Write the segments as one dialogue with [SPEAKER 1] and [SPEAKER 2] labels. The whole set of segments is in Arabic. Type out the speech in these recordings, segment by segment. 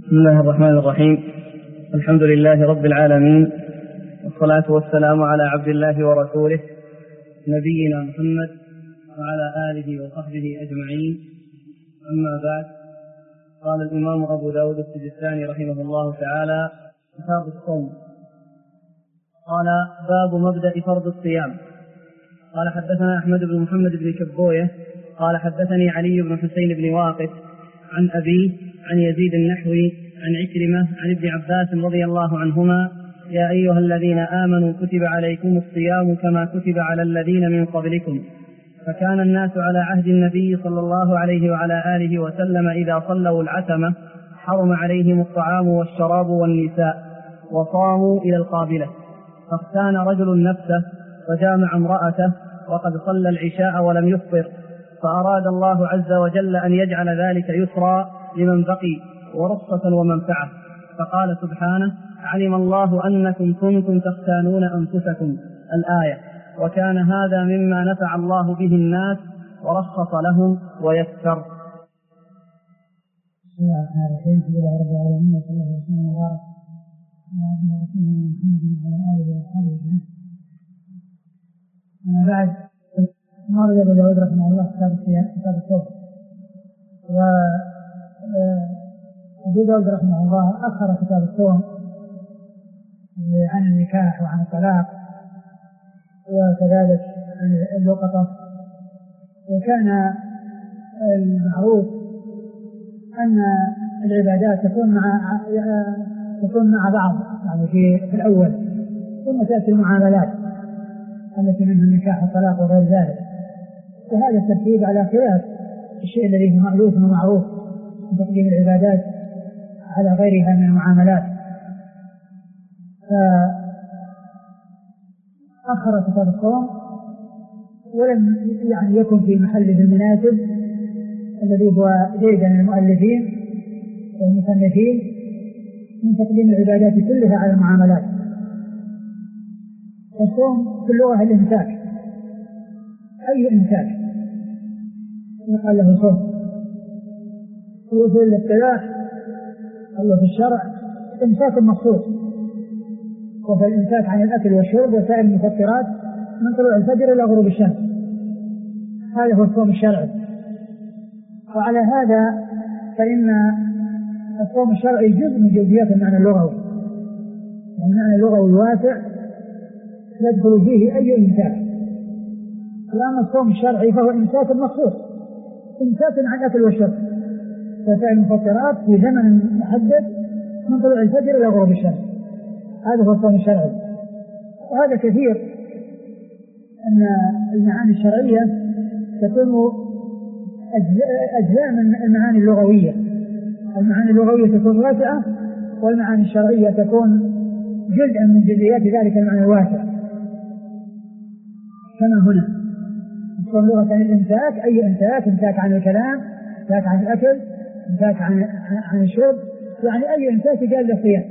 [SPEAKER 1] بسم الله الرحمن الرحيم. الحمد لله رب العالمين، والصلاة والسلام على عبد الله ورسوله نبينا محمد وعلى آله وصحبه أجمعين. أما بعد، قال الإمام أبو داود السجستاني رحمه الله تعالى: كتاب الصوم. قال: باب مبدأ فرض الصيام. قال: حدثنا أحمد بن محمد بن كبوية قال: حدثني علي بن حسين بن واقف عن أبيه عن يزيد النحوي عن عكرمة عن ابن عباس رضي الله عنهما: يا أيها الذين آمنوا كتب عليكم الصيام كما كتب على الذين من قبلكم. فكان الناس على عهد النبي صلى الله عليه وعلى آله وسلم إذا صلوا العتمة حرم عليهم الطعام والشراب والنساء وصاموا إلى القابلة. فاختان رجل نفسه وجامع امرأته وقد صلى العشاء ولم يفطر، فأراد الله عز وجل أن يجعل ذلك يسرا لمن بقي ورخصة ومنفعة، فقال سبحانه: علم الله أنكم كنتم تختانون أنفسكم، الآية. وكان هذا مما نفع الله به الناس ورخص لهم ويسر.
[SPEAKER 2] بسم الله الرحمن الرحيم. الحمد لله رب العالمين، وصلى الله وسلم وبارك على عبده ورسوله محمد وعلى آله وأصحابه أجمعين. أما بعد، قال أبو داود رحمه الله كتاب الصوم. وأبو داود رحمه الله أخر كتاب الصوم عن النكاح وعن الطلاق وكذلك عن اللقطة. وكان المعروف أن العبادات تكون مع بعض، يعني في الأول، ثم تأتي المعاملات التي منها النكاح والطلاق وغير ذلك. وهذا الترتيب على خلاف الشيء الذي هو مألوف ومعروف من تقديم العبادات على غيرها من المعاملات. فأخر كتاب الصوم ولم يكن في محله المناسب الذي هو زيد من المؤلفين والمصنفين من تقديم العبادات كلها على المعاملات. الصوم في اللغة الإمساك، أي إمساك يقال له صوم. وفي الاصطلاح أو في الشرع إمساك مخصوص، وفي الإمساك عن الأكل والشرب وسائر المفطرات من طلوع الفجر إلى غروب الشمس، هذا هو الصوم الشرعي. وعلى هذا فإن الصوم الشرعي جزء من جزئيات المعنى اللغوي، المعنى اللغوي واسع يدخل فيه أي إمساك. وأما الصوم الشرعي فهو إمساك مخصوص، إمساك عن الأكل والشرب وسائر المفطرات في زمن محدد من طلوع الفجر إلى غروب الشمس، هذا هو الصوم الشرعي. وهذا كثير أن المعاني الشرعية تكون أجزاء من المعاني اللغوية. المعاني اللغوية تكون واسعة، والمعاني الشرعية تكون جزءا من جزئيات ذلك المعنى الواسع. كما هنا الصوم لغة الإمساك، أي إمساك، إمساك عن الكلام، إمساك عن الأكل، إمساك عن الشرب، يعني أي إمساك جاء للصيام.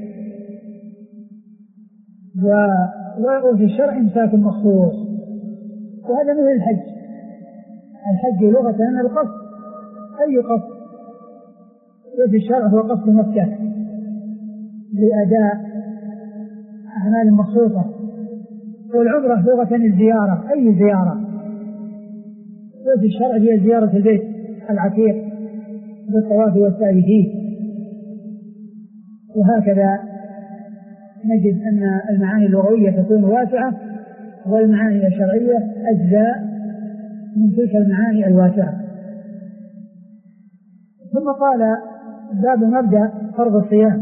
[SPEAKER 2] وفي الشرع إمساك مخصوص، وهذا مثل الحج. الحج لغة أن القصد، أي قصد، وفي الشرع هو قصد مكة لأداء أعمال مخصوصة. والعمرة لغة الزيارة، أي زيارة، وفي الشرع هي زيارة البيت العتيق بالطواف والسعي فيه. وهكذا نجد أن المعاني اللغوية تكون واسعة، والمعاني الشرعية أجزاء من تلك المعاني الواسعة. ثم قال: باب مبدأ فرض الصيام.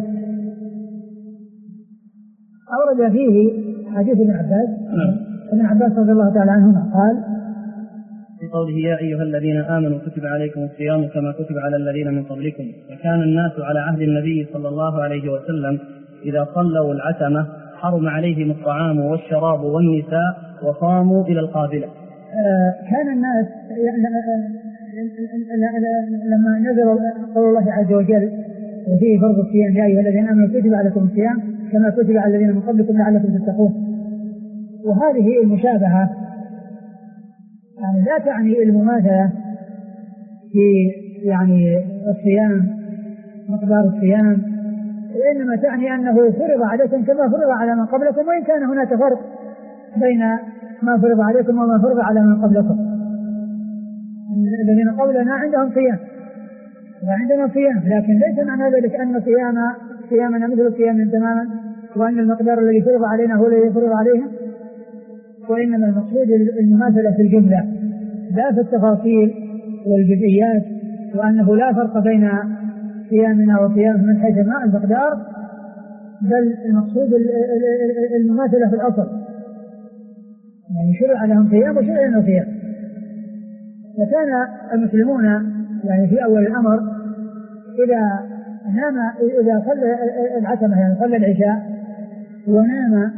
[SPEAKER 2] أورد فيه حديث ابن عباس رضي الله تعالى عنهما قال
[SPEAKER 1] في قوله: يا أيها الذين آمنوا كتب عليكم الصيام كما كتب على الذين من قبلكم. فكان الناس على عهد النبي صلى الله عليه وسلم إذا صلوا العتمة حرم عليهم الطعام والشراب والنساء وصاموا إلى القابلة.
[SPEAKER 2] كان الناس لما نزل قول الله عز وجل وفيه فرض الصيام: يا أيها الذين آمنوا كتب عليكم الصيام كما كتب على الذين من قبلكم لعلكم تتقون. وهذه المشابهة يعني لا تعني المماثلة في الصيام، مقدار الصيام وإنما تعني أنه فرض عليكم كما فرض على من قبلكم، وإن كان هناك فرق بين ما فرض عليكم وما فرض على من قبلكم. الذين قبلنا عندهم صيام وعندنا صيام، لكن ليس معنى ذلك أن صيامنا مثل صيامهم تماما، وأن المقدار الذي فرض علينا هو الذي فرض عليهم، وإنما المقصود المماثلة في الجملة لا في التفاصيل والجزئيات، وأنه لا فرق بين صيامنا وصيامهم من حيث المقدار، بل المقصود المماثلة في الأصل، يعني شرع لهم صيام وشرع لهم صيام. وكان المسلمون يعني في أول الأمر إذا صلى العتمة يعني صلى العشاء ونام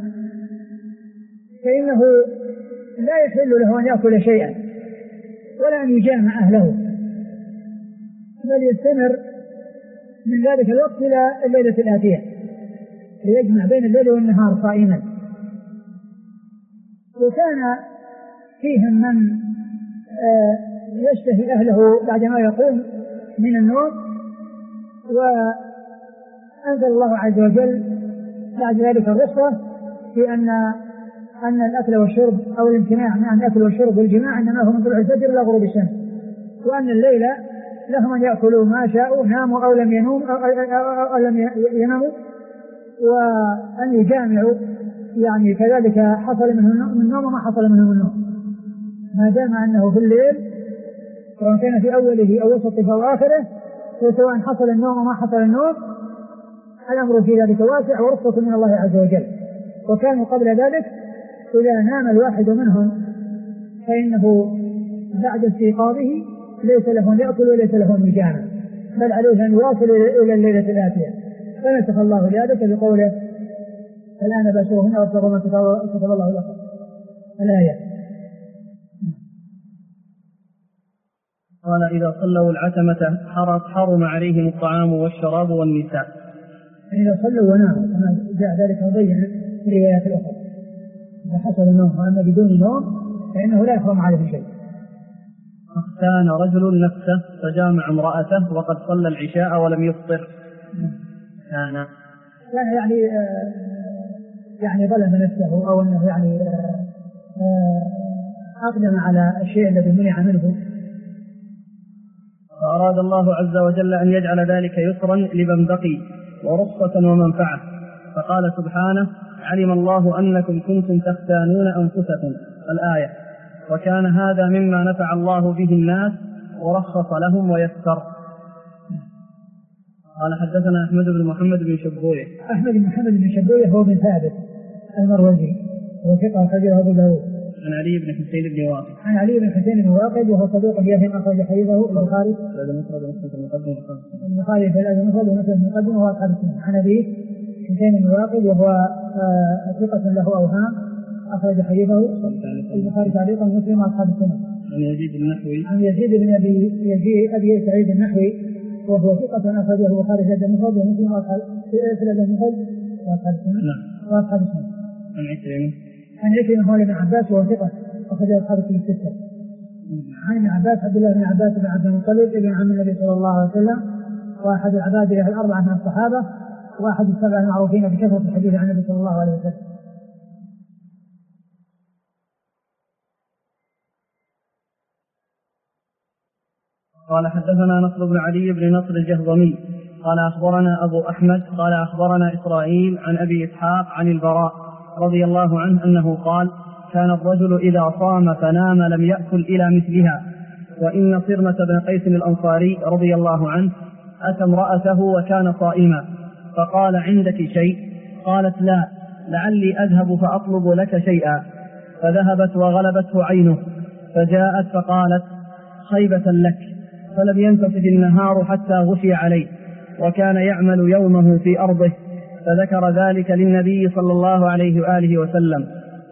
[SPEAKER 2] فإنه لا يحل له أن يأكل شيئا ولا أن يجامع أهله، بل يستمر من ذلك الوقت إلى الليلة الآتية ليجمع بين الليل والنهار صائما. وكان فيهم من يشتهي أهله بعدما يقوم من النوم، وأنزل الله عز وجل بعد ذلك الرخصة في أن الأكل والشرب أو الامتناع عن الأكل والشرب والجماع إنما هو من طلوع الفجر إلى غروب الشمس، وأن الليل لهم أن يأكلوا ما شاءوا، ناموا أو لم يناموا، وأن يجامعوا يعني كذلك حصل منه النوم وما حصل منه النوم، ما دام أنه في الليل سواء كان في أوله أو وسطه أو آخره، وسواء حصل النوم وما حصل النوم، الأمر في ذلك واسع ورخصة من الله عز وجل. وكانوا قبل ذلك إذا نام الواحد منهم فإنه بعد استيقاظه ليس له أن يأكل وليس له أن يجامع، بل عليه أن يواصل إلى الليلة الآتية. فنسخ الله ذلك بقوله الآن باشرهن وابتغوا ما كتب الله لكم الآية.
[SPEAKER 1] قال إذا صلوا العتمة حرم عليهم الطعام والشراب والنساء.
[SPEAKER 2] إذا صلوا وناموا كما جاء ذلك مبين في الروايات الأخرى، إذا حصل النوم، وأما بدون نوم فإنه لا يحرم عليه شيء.
[SPEAKER 1] كان رجل نفسه فجامع امرأته وقد صلى العشاء ولم يفطر. كان يعني ظلم نفسه، أو أنه يعني أقدم على الشيء الذي منع منه، فأراد الله عز وجل أن يجعل ذلك يسرا لمن بقي ورخصة ومنفعة، فقال سبحانه علم الله أنكم كنتم تختانون أنفسكم الآية، وكان هذا مما نفع الله به الناس ورخص لهم ويسر. قال حدثنا أحمد بن محمد بن شبويه.
[SPEAKER 2] أحمد بن محمد بن شبويه هو بن ثابت المروزي، هو ثقة أخرجه أبو داود.
[SPEAKER 1] عن علي بن حسين بن واقد.
[SPEAKER 2] عن علي بن حسين بن واقد وهو صدوق يهم أخرج حديثه البخاري في الأدب المفرد ومسلم المقدم وهو أصحاب السنة. عن أبي حسين بن واقد وهو ثقة له أوهام أخرج حديثه البخاري تعليقا ومسلم وأصحاب السنة.
[SPEAKER 1] عن يزيد النحوي.
[SPEAKER 2] عن يزيد بن أبي سعيد النحوي وهو ثقة أخرجه البخاري في الأدب المفرد ومسلم وأصحاب السنة. وأصحاب السنة. عن عكرمة مولى بن عباس وهو ثقة أخرج أصحاب الكتب الستة. عن ابن عباس عبد الله بن عباس بن عبد المطلب ابن عم النبي صلى الله عليه وسلم، وأحد العباد الأربعة من الصحابة، وأحد السبع المعروفين بكثرة الحديث عن النبي صلى الله عليه وسلم.
[SPEAKER 1] قال حدثنا نصر بن علي بن نصر الجهضمي قال أخبرنا أبو أحمد قال أخبرنا إسرائيل عن أبي إسحاق عن البراء رضي الله عنه أنه قال كان الرجل إذا صام فنام لم يأكل إلى مثلها. وإن صرمة بن قيس الأنصاري رضي الله عنه أتى امرأته وكان صائما فقال عندك شيء؟ قالت لا، لعلي أذهب فأطلب لك شيئا. فذهبت وغلبته عينه فجاءت فقالت خيبة لك، فلم ينتصف النهار حتى غشي عليه، وكان يعمل يومه في أرضه، فذكر ذلك للنبي صلى الله عليه وآله وسلم.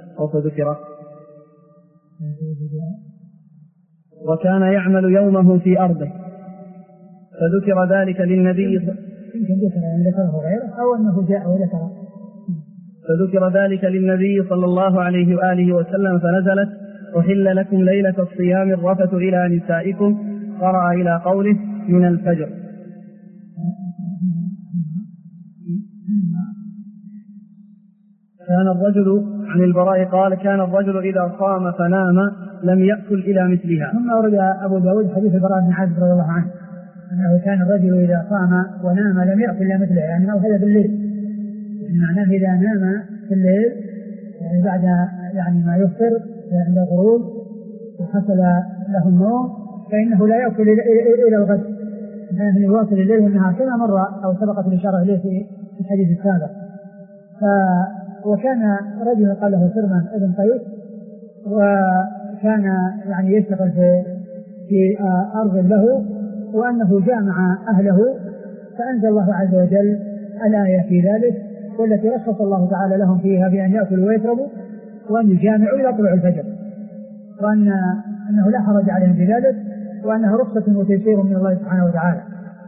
[SPEAKER 1] وكان يعمل يومه في أرضه فذكر ذلك للنبي فذكر ذلك للنبي صلى الله عليه وآله وسلم فنزلت أحل لكم ليلة الصيام الرفث إلى نسائكم، قرأ إلى قوله من الفجر. كان الرجل عن البراء قال كان الرجل إذا صام فنام لم يأكل إلى مثلها.
[SPEAKER 2] ثم أورد أبو داود حديث البراء بن عازب رضي الله عنه أنه كان الرجل إذا صام ونام لم يأكل إلى مثلها، يعني أو هذا بالليل، معناه إذا نام في الليل يعني بعد يعني ما يفطر عند الغروب وحصل له النوم فإنه لا يأكل إلى الغد، يعني يواصل الليل والنهار كما مر أو سبقت الإشارة إليه في الحديث السابق. وكان رجل قال له سرمان ابن قيس، وكان يعني يشتغل في أرض له، وأنه جامع أهله فأنزل الله عز وجل الآية في ذلك، والتي رخص الله تعالى لهم فيها بأن يأكلوا ويشربوا وأن يجامعوا إلى طلوع الفجر، وأنه لا حرج عليهم في ذلك، وأنها رخصة وتيسير من الله سبحانه وتعالى.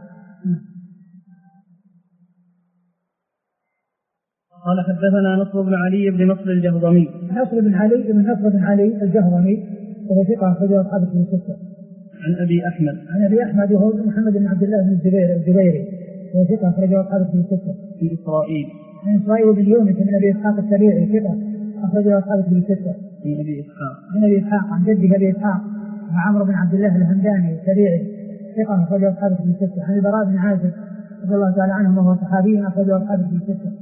[SPEAKER 1] قال حدثنا نصر بن علي بن نصر الجهضمي.
[SPEAKER 2] نصر بن علي الجهضمي وهو ثقة أخرجه أصحاب الكتب الستة.
[SPEAKER 1] عن أبي أحمد
[SPEAKER 2] وهو محمد بن عبد الله بن الزبيري وهو ثقة أخرجه أصحاب الكتب الستة. من إسرائيل بن يونس من أبي إسحاق السبيعي ثقة أخرجه أصحاب الكتب الستة. من أبي إسحاق عن جده أبي إسحاق وعمرو بن عبد الله الهمداني السبيعي ثقة أخرجه أصحاب الكتب الستة. عن البراء بن عازب رضي الله تعالى عنه وهو صحابي أخرجه أصحاب الكتب الستة.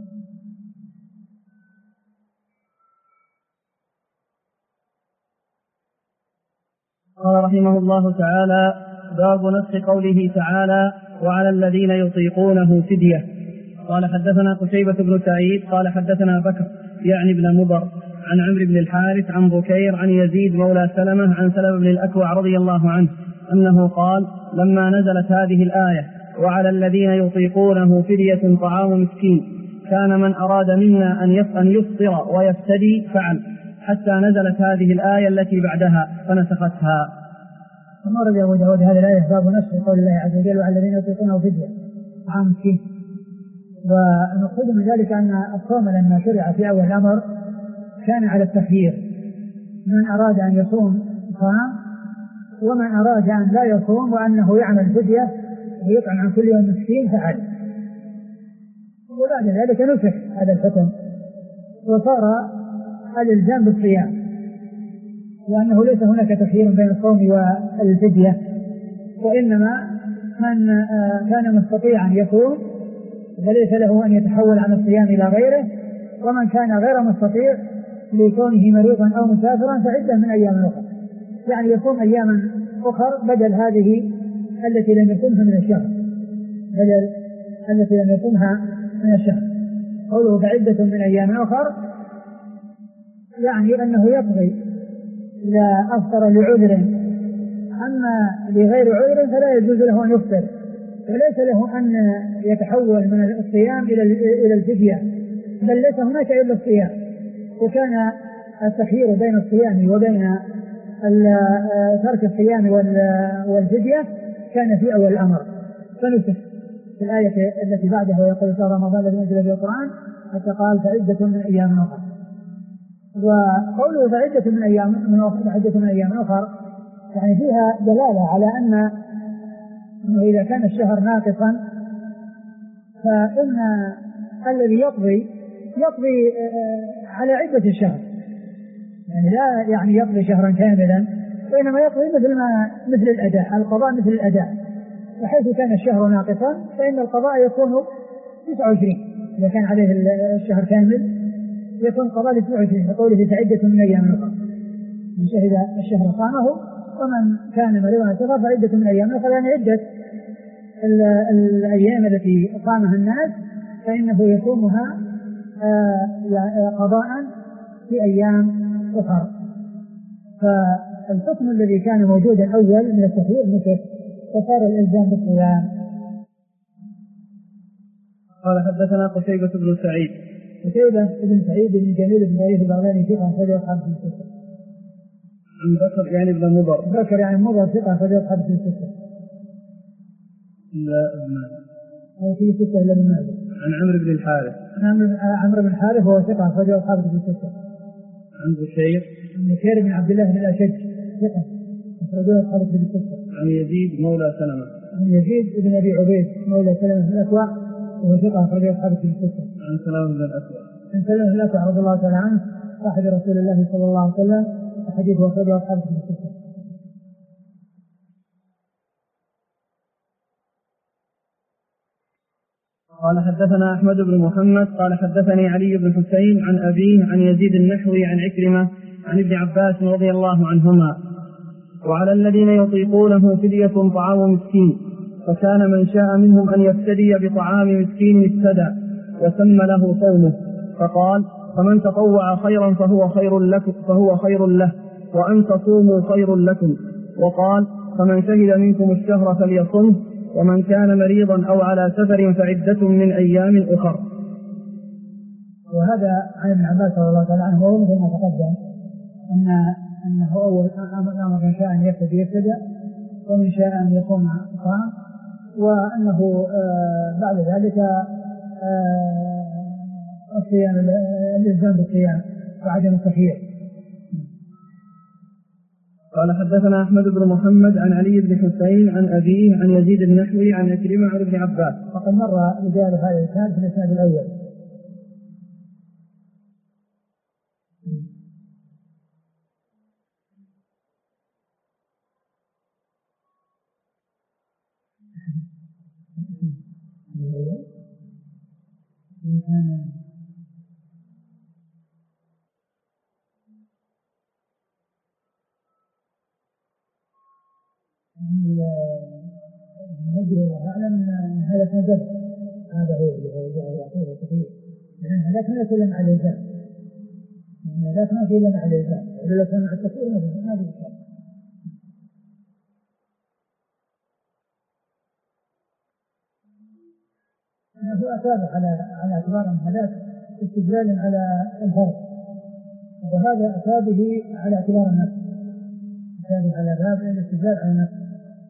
[SPEAKER 1] قال رحمه الله تعالى: باب نسخ قوله تعالى: وعلى الذين يطيقونه فدية. قال حدثنا قتيبة بن سعيد قال حدثنا بكر يعني بن مضر عن عمرو بن الحارث عن بكير عن يزيد مولى سلمة عن سلمة بن الأكوع رضي الله عنه أنه قال: لما نزلت هذه الآية وعلى الذين يطيقونه فدية طعام مسكين كان من أراد منا أن يفطر ويفتدي فعل، حتى نزلت هذه الآية التي بعدها فنسختها.
[SPEAKER 2] ثم ورد أبو داود هذه الآية باب نسخ قول الله عز وجل: وعلى الذين يطيقونه فدية طعام مسكين. ونقصد من ذلك أن الصوم لما شرع في أول الأمر كان على التخيير، من أراد أن يصوم صام، ومن أراد أن لا يصوم وأنه يعمل فدية ويطعم عن كل يوم مسكين فعل. وبعد ذلك نسخ هذا الحكم وصار الإلزام بالصيام، وأنه ليس هناك تخيير بين الصوم والفدية، وإنما من كان مستطيعا يصوم فليس له أن يتحول عن الصيام إلى غيره، ومن كان غير مستطيع لكونه مريضا أو مسافرا فعدة من أيام أخرى، يعني يصوم أياما أخرى بدل هذه التي لم يصومها من الشهر، قوله فعدة من أيام أخرى يعني أنه يقضي إذا أفطر لعذر، أما لغير عذر فلا يجوز له أن يفطر، وليس له أن يتحول من الصيام إلى الفدية، بل ليس هناك إلا الصيام. وكان التخيير بين الصيام وبين ترك الصيام والفدية كان في أول الأمر، فنسخ في الآية التي بعدها ويقول شهر رمضان الذي أنزل فيه القرآن، حتى قال فعدة من أيام أخرى. وقوله فعدة من أيام أخرى يعني فيها دلالة على أنه إذا كان الشهر ناقصا فإن الذي يقضي على عدة الشهر، يعني لا يعني يقضي شهرا كاملا، وإنما يقضي مثل الأداء، القضاء مثل الأداء. وحيث كان الشهر ناقصا فإن القضاء يكون 29، إذا كان عليه الشهر كامل يكون قضاء 29، فقوله فعدة من أيام أخرى، من شهد الشهر صامه، ومن كان مريضا سفر فعدة من أيام أخرى، يعني عدة الأيام التي صامها الناس فإنه يصومها قضاء في أيام أخرى. فالحكم الذي كان موجودا أول من التخيير نسخ وصار الإلزام بالصيام.
[SPEAKER 1] قال حدثنا قتيبة بن سعيد
[SPEAKER 2] بن جميل بن غريب البغلاني ثقة أخرجه أصحاب الستة.
[SPEAKER 1] عن بكر يعني بن مضر
[SPEAKER 2] ثقة أخرجه أصحاب الستة.
[SPEAKER 1] لا
[SPEAKER 2] أو في ستة إلا ابن ماجه.
[SPEAKER 1] عن عمرو بن الحارث.
[SPEAKER 2] عمرو بن الحارث هو ثقة أخرجه أصحاب الستة.
[SPEAKER 1] عن بكير
[SPEAKER 2] بن عبد الله بن الأشج ثقة أخرجه أصحاب الستة.
[SPEAKER 1] عن يزيد مولى سلمة.
[SPEAKER 2] عن يزيد بن أبي عبيد مولى سلمة بن الأكوع وثقة أخرج أصحاب الكتب الستة.
[SPEAKER 1] عن سلام بن الأكوع.
[SPEAKER 2] عن سلام بن الأكوع رضي الله تعالى عنه صاحب رسول الله صلى الله عليه وسلم، الحديث أخرج أصحاب الكتب الستة.
[SPEAKER 1] قال حدثنا أحمد بن محمد قال حدثني علي بن حسين عن أبيه عن يزيد النحوي عن عكرمة عن ابن عباس رضي الله عنهما: وعلى الذين يطيقونه فدية طعام مسكين، فكان من شاء منهم أن يفتدي بطعام مسكين افتدى، وسمى له صومه، فقال: فمن تطوع خيرا فهو خير له، وأن تصوموا خير لكم. وقال: فمن شهد منكم الشهر فليصمه، ومن كان مريضا أو على سفر فعدة من أيام أخر.
[SPEAKER 2] وهذا عن ابن عباس رضي الله تعالى عنه، وهو مثل ما تقدم أنه أول أمر من شاء أن يفتدي، ومن شاء أن يصوم طعام، وأنه بعد ذلك الصيام، الإلزام بالصيام وعدم التخيير.
[SPEAKER 1] قال حدثنا أحمد بن محمد عن علي بن حسين عن أبيه عن يزيد النحوي عن عكرمة عن ابن عباس.
[SPEAKER 2] فقد مر رجال هذا الإسناد في الإسناد الأول. نجري وأعلم أن هذا كذب، هذا هو اللي هو التخيير، لأن هذا كان يتكلم على الإلزام، هذا كان يتكلم على الإلزام، ولو كان على التخيير ما بيشاء. هو أتابع على اعتبار أن هذا استدلال على الفرق، وهذا أتابه على اعتبار النفس، أتابه على باب الاستدلال على النفس.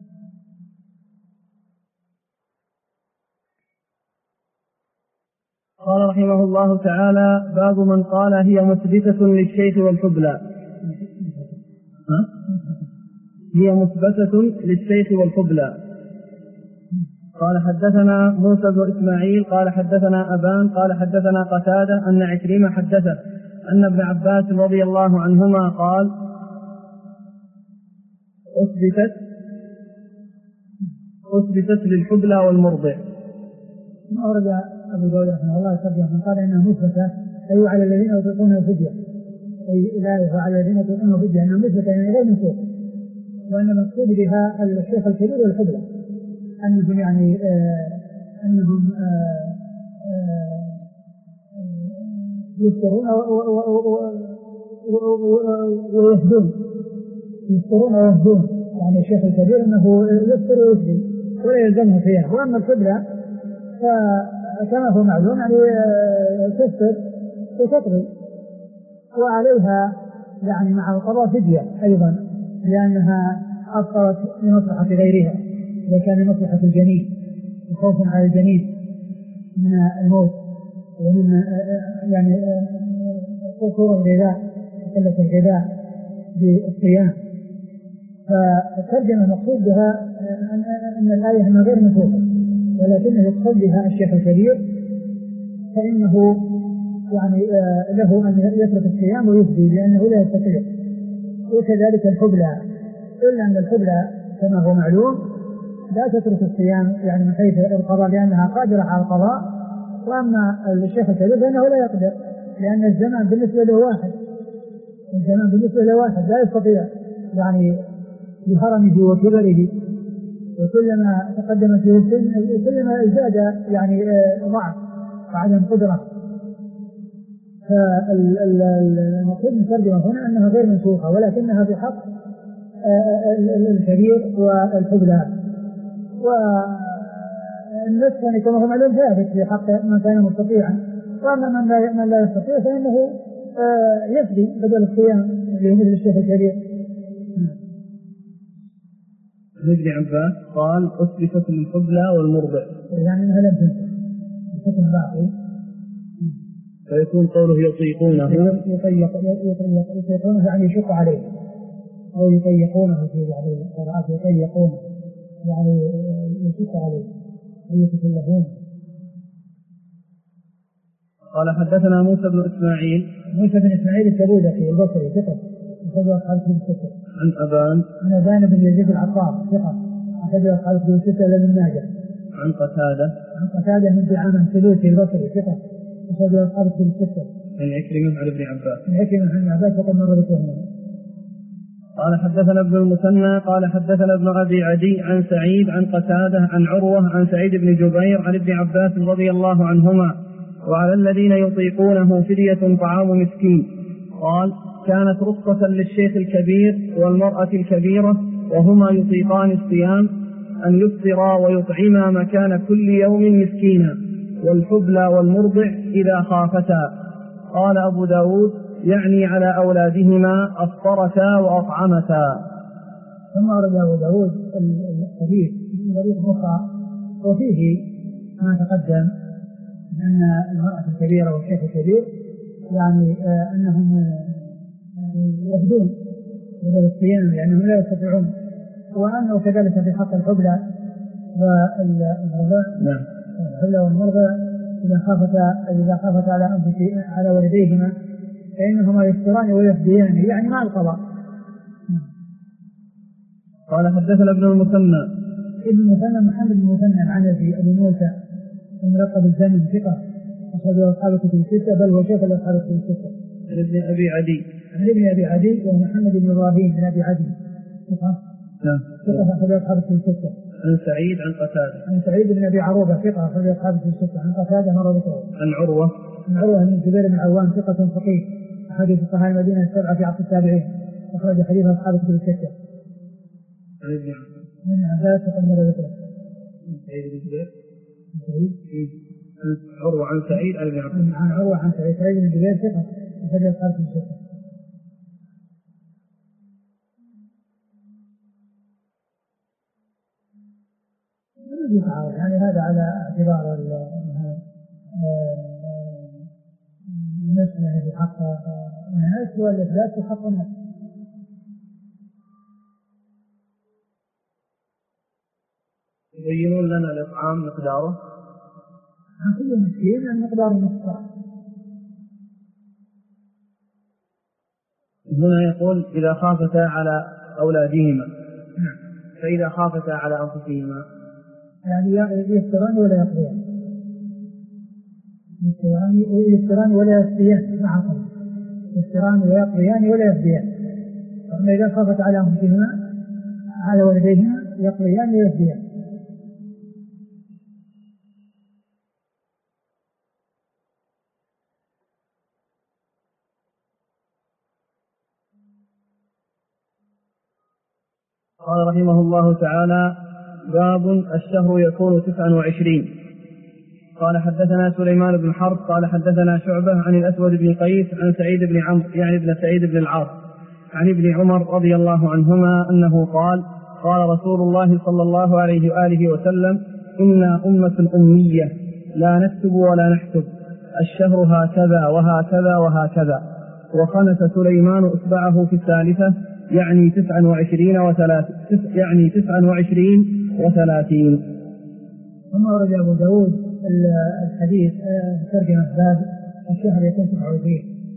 [SPEAKER 1] قال رحمه الله تعالى: باب من قال هي مثبتة للشيخ والحبلى. هي مثبتة للشيخ والحبلى. قال حدثنا موسى بن إسماعيل قال حدثنا أبان قال حدثنا قتادة أن عكرمة حدثه أن ابن عباس رضي الله عنهما قال: أثبتت للحبلى والمرضع.
[SPEAKER 2] أورد أبو داود رحمه الله من قال إنها مثبتة، أي على الذين يطلقونه فدية، أي لا على الذين يطلقونه فدية، أنها مثبتة يعني غير منسوخ، وأن المقصود بها الشيخ الكبير والحبلى، أنهم يعني أنهم يفطرون ويهدون، يفطرون ويهدون، يعني الشيخ الكبير أنه يفطر ويهدي ولا يلزمه فيها. وأما الحبلى كما هو معلوم يعني تفطر وتطغي، وعليها يعني مع القضاء فدية أيضا، لأنها أفطرت لمصلحة غيرها، إذا كان مصلحة الجنين وخوفا على الجنين من الموت ومن يعني قصور الغذاء وقلة الغذاء بالصيام. فالترجمة المقصود بها أن الآية ما غير منسوخة، ولكنه يقصد بها الشيخ الكبير، فإنه يعني له أن يترك الصيام ويفدي لأنه لا يستطيع. وكذلك الحبلى، إلا أن الحبلى كما هو معلوم لا تترك الصيام يعني من حيث القضاء لأنها قادرة على القضاء، وأما الشيخ الكبير فإنه لا يقدر، لأن الزمان بالنسبة له واحد، الزمان بالنسبة له واحد لا يستطيع يعني بهرمه وكبره، وكلما تقدم فيه السن كلما ازداد يعني ضعف وعدم قدرة. فالمقصود من ترجمة هنا أنها غير منسوخة، ولكنها بحق الكبير والحبلى، والنسخ يعني كما هو معلوم ثابت في حق من كان مستطيعا، وأما من لا يستطيع فإنه يفدي بدل الصيام مثل الشيخ الكبير.
[SPEAKER 1] ابن عباس قال: أثبتت للحبلى والمرضع،
[SPEAKER 2] يعني أنها لم تنسخ الحكم باقي،
[SPEAKER 1] فيكون قوله يطيقونه
[SPEAKER 2] يطيقونه يعني يشق عليه، أو يطيقونه في بعض القراءات يطيقونه يعني يشق عليه أو يتكلفونه.
[SPEAKER 1] قال حدثنا موسى بن إسماعيل.
[SPEAKER 2] موسى بن إسماعيل التبوذكي البصري ثقة أخرج أصحاب الكتب الستة. عن أبان بن يزيد العطار ثقة أخرج أصحاب الكتب الستة إلا ابن ماجه.
[SPEAKER 1] عن قتادة
[SPEAKER 2] من دعامة السدوسي البصري ثقة أخرج أصحاب الكتب الستة.
[SPEAKER 1] عن عكرمة عن ابن عباس.
[SPEAKER 2] عن عكرمة عن ابن عباس وقد مر بكم.
[SPEAKER 1] قال حدثنا ابن المثنى قال حدثنا ابن أبي عدي عن سعيد عن قتادة عن عروة عن سعيد بن جبير عن ابن عباس رضي الله عنهما وعلى الذين يطيقونه فدية طعام مسكين. قال كانت رخصة للشيخ الكبير والمرأة الكبيرة وهما يطيقان الصيام أن يفطرا ويطعما مكان كل يوم مسكينا والحبلى والمرضع إذا خافتا. قال أبو داود يعني على أولادهما أفطرتا وأطعمتا.
[SPEAKER 2] ثم أرد أبو داود الحديث من طريق أخرى وفيه ما تقدم أن المرأة الكبيرة والشيخ الكبير يعني أنهم يفدون بدل الصيام لأنهم لا يستطيعون وأنه كذلك في حق الحبلى والمرضع. الحبلى والمرضع إذا خافتا على والديهما فإنهما يفطران ويفديان يعني مع القضاء.
[SPEAKER 1] قال حدثنا ابن المثنى
[SPEAKER 2] محمد بن المثنى العنزي أبو موسى الملقب الزمن ثقة أخرج أصحاب الكتب الستة بل هو شيخ أصحاب الكتب الستة.
[SPEAKER 1] عن ابن أبي عدي
[SPEAKER 2] ومحمد بن إبراهيم بن أبي عدي ثقة أخرج أصحاب الكتب الستة.
[SPEAKER 1] عن سعيد
[SPEAKER 2] بن أبي عروبة ثقة أخرج أصحاب الكتب الستة. عن قتادة مر بكم.
[SPEAKER 1] عن عروة
[SPEAKER 2] بن الزبير بن العوام ثقة فقيه أحد فقهاء المدينة السبعة في عصر التابعين أخرج حديث أصحاب الكتب الستة. عن عباس وقد مر بكم.
[SPEAKER 1] عروة عن سعيد بن عباس.
[SPEAKER 2] عن عروة عن سعيد بن الزبير ثقة أخرج أصحاب الكتب الستة. يعني هذا على اعتبار المسألة في حق الناس والإفلاس في حق الناس.
[SPEAKER 1] يبينون لنا الإطعام مقداره
[SPEAKER 2] عن كل مسكين عن مقدار المسكين.
[SPEAKER 1] هنا يقول إذا خافتا على أولادهما فإذا خافتا على أنفسهما
[SPEAKER 2] يعني يفطران ولا يقضيان يفطران ولا يفديان معهم يفطران ويقضيان ولا يفديان. أما إذا خافت على أنفسهما على والديهما يقضيان ويفديان.
[SPEAKER 1] قال رحمه الله تعالى باب الشهر يكون 29. قال حدثنا سليمان بن حرب قال حدثنا شعبة عن الأسود بن قيس عن سعيد بن عمرو يعني ابن سعيد بن العاص عن ابن عمر رضي الله عنهما أنه قال قال رسول الله صلى الله عليه وآله وسلم إنا أمة أمية لا نكتب ولا نحسب الشهر هكذا وهكذا وهكذا. وخنس سليمان إصبعه في الثالثة يعني 29 و30.
[SPEAKER 2] ثم ورد أبو داود الحديث ترجمة باب الشهر يكون 29.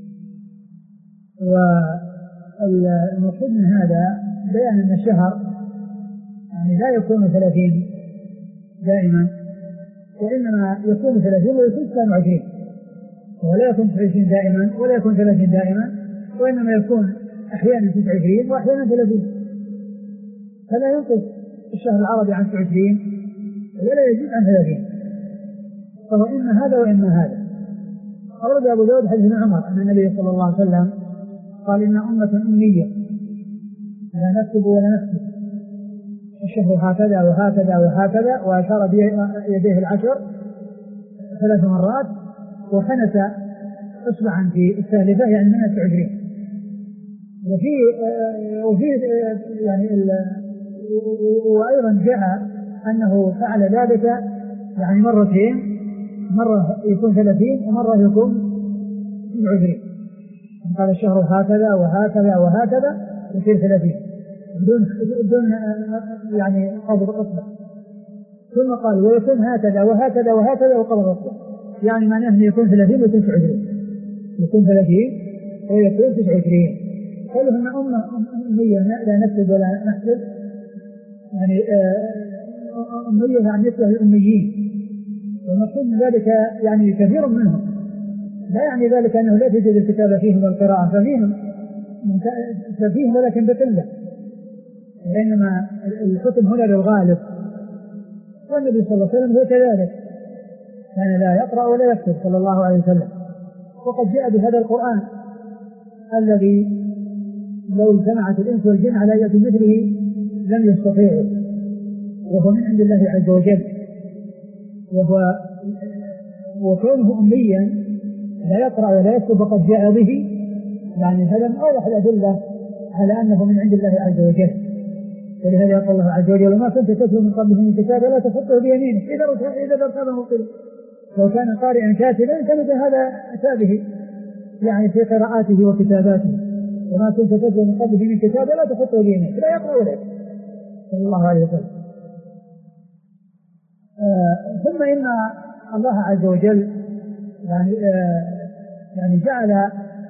[SPEAKER 2] والمقصود من هذا بيان أن الشهر يعني لا يكون 30 دائما وإنما يكون 30 ويكون 29 ولا يكون 29 دائما ولا يكون 30 دائما وإنما يكون أحيانا 29 وأحيانا 30 فلا ينقص الشهر العربي عن 29 ولا يزيد عن 30 فهو إما هذا وإما هذا. أورد أبو داود حديث عمر أن النبي صلى الله عليه وسلم قال إن أمة أمية لا نكتب ولا نكتب الشهر هكذا وهكذا وهكذا وأشار بيديه العشر 3 مرات وخنس إصبعا في الثالثة يعني من 29 وفي يعني وأيضا جاء أنه فعل ذلك يعني مرتين مرة يكون 30 ومرة يكون 29 قال الشهر هكذا وهكذا وهكذا يصير 30 بدون يعني قبض أصبع ثم قال ويكون هكذا وهكذا وهكذا وقبض أصبع يعني معناه أنه يكون 30 و 29، يكون 30 ويكون 29. قالوا أن أمية لا نكتب ولا نحسب، يعني أمية عن مثل الأميين، ومفهوم من ذلك يعني كثير منهم، لا يعني ذلك أنه لا توجد الكتابة فيهم والقراءة، ففيهم ولكن بقلة، وإنما الحكم هنا للغالب. والنبي صلى الله عليه وسلم هو كذلك، كان لا يقرأ ولا يكتب صلى الله عليه وسلم. وقد جاء بهذا القرآن الذي لو اجتمعت الإنس والجن على يأتوا مثله لم يستطيعوا، وهو من عند الله عز وجل، وكونه أميا لا يقرأ ولا يكتب وقد جاء به، يعني هذا من أوضح الأدلة على أنه من عند الله عز وجل. ولهذا يقول الله عز وجل: وما كنت تتلو من قبله من كتاب لا تخطه بيمينك إذا ارتاب مبطلا. لو كان قارئا كاتبا كان هذا أتى به يعني في قراءاته وكتاباته. وما كنت تتلو من قبله من كتاب لا تخطه بيمينك، لا يقرأ ولا يكتب صلى الله عليه وسلم. ثم إن الله عز وجل يعني جعل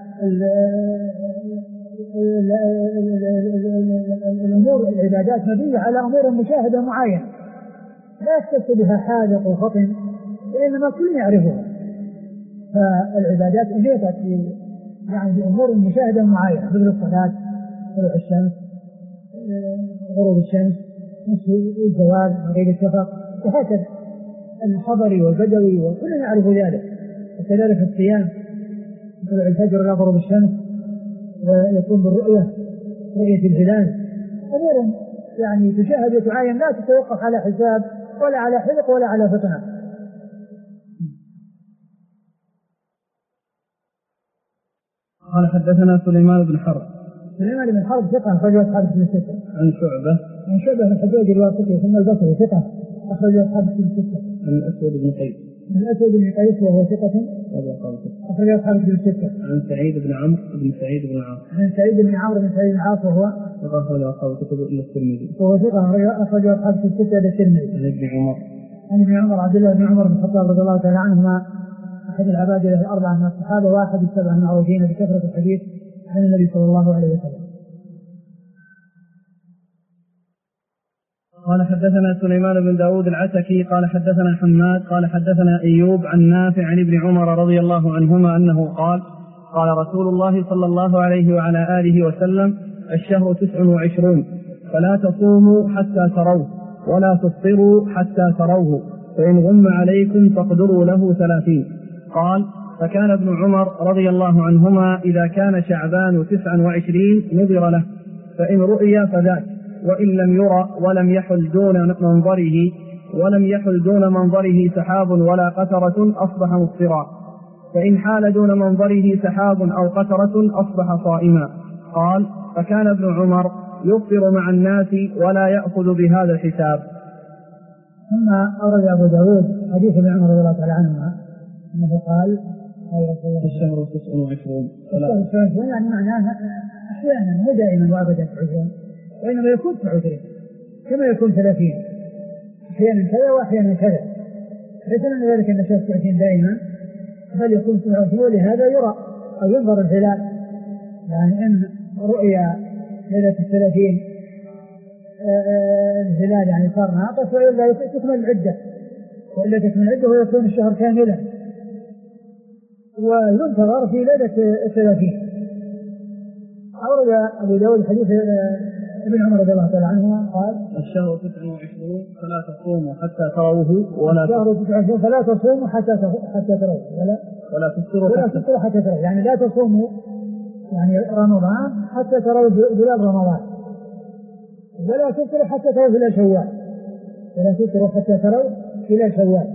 [SPEAKER 2] الأمور العبادات مبنية على أمور مشاهدة معينة لا يختص بها حاذق وفطن، وإنما كل يعرفها. فالعبادات أجيبت يعني بأمور مشاهدة معينة، مثل الصلاة، طلوع الشمس، غروب الشمس، نصف الزوال، مغيب الشفق، وهكذا الحضري والبدوي وكلنا يعرف ذلك. وكذلك الصيام، طلوع الفجر إلى غروب الشمس، ويكون بالرؤية، رؤية الهلال، أمور يعني تشاهد وتعاين لا تتوقف على حساب ولا على حذق ولا على فطنة.
[SPEAKER 1] قال حدثنا سليمان بن حرب.
[SPEAKER 2] سليمان بن حرب ثقة أخرجه أصحاب الكتب الستة.
[SPEAKER 1] عن شعبة.
[SPEAKER 2] عن شعبة بن الحجاج الواسطي ثم البصري ثقة أخرجه أصحاب الكتب الستة.
[SPEAKER 1] عن الأسود بن قيس.
[SPEAKER 2] عن الأسود بن قيس وهو ثقة أخرجه أصحاب الكتب الستة.
[SPEAKER 1] عن سعيد بن عمرو بن سعيد بن عاص.
[SPEAKER 2] عن سعيد بن عمرو بن سعيد بن عاص وهو
[SPEAKER 1] ثقة أخرجه أصحاب الكتب إلا الترمذي.
[SPEAKER 2] وهو ثقة أخرجه أصحاب الكتب الستة إلا الترمذي.
[SPEAKER 1] عن ابن عمر.
[SPEAKER 2] عن ابن عمر عبد الله بن عمر بن الخطاب رضي الله تعالى عنهما أحد العبادلة الأربعة من الصحابة وأحد السبعة المعروفين بكثرة الحديث عن النبي صلى الله عليه وسلم.
[SPEAKER 1] قال حدثنا سليمان بن داود العتكي قال حدثنا حماد قال حدثنا أيوب عن نافع عن ابن عمر رضي الله عنهما أنه قال: قال رسول الله صلى الله عليه وعلى آله وسلم: الشهر 29 فلا تصوموا حتى تروه ولا تفطروا حتى تروه، فإن غم عليكم فاقدروا له 30. قال: فكان ابن عمر رضي الله عنهما إذا كان شعبان 29 نذر له، فإن رؤي فذاك، وإن لم يرى ولم يحل دون منظره سحاب ولا قترة أصبح مفطرا، فإن حال دون منظره سحاب أو قترة أصبح صائما. قال: فكان ابن عمر يفطر مع الناس ولا يأخذ بهذا الحساب.
[SPEAKER 2] ثم أورد أبو داود حديث ابن عمر رضي الله تعالى عنهما أنه قال:
[SPEAKER 1] الشهر 29
[SPEAKER 2] يعني معناه أحيانا مو دائما وأبدا 29، وإنما يكون 29 كما يكون 30 أحيانا كذا وأحيانا كذا، ليس من ذلك أن الشهر 29 دائما، بل يكون 29. ولهذا يرى أو ينظر الهلال، يعني إن رؤيا ليلة 30 الهلال يعني صار ناقص، وإلا تكمل العدة، وإلا تكمل العدة ويكون الشهر كاملا، وينتظر في ليلة 30. أورد أبو داود حديث ابن عمر رضي الله تعالى عنه قال:
[SPEAKER 1] الشهر 29 فلا تصوموا حتى تروه
[SPEAKER 2] الشهر 29 فلا تصوموا حتى تروه
[SPEAKER 1] ولا تفطروا
[SPEAKER 2] حتى تروه، يعني لا تصوموا يعني رمضان حتى تروا هلال رمضان، ولا تفطروا حتى تروا هلال شوال، ولا تفطروا حتى تروا هلال شوال.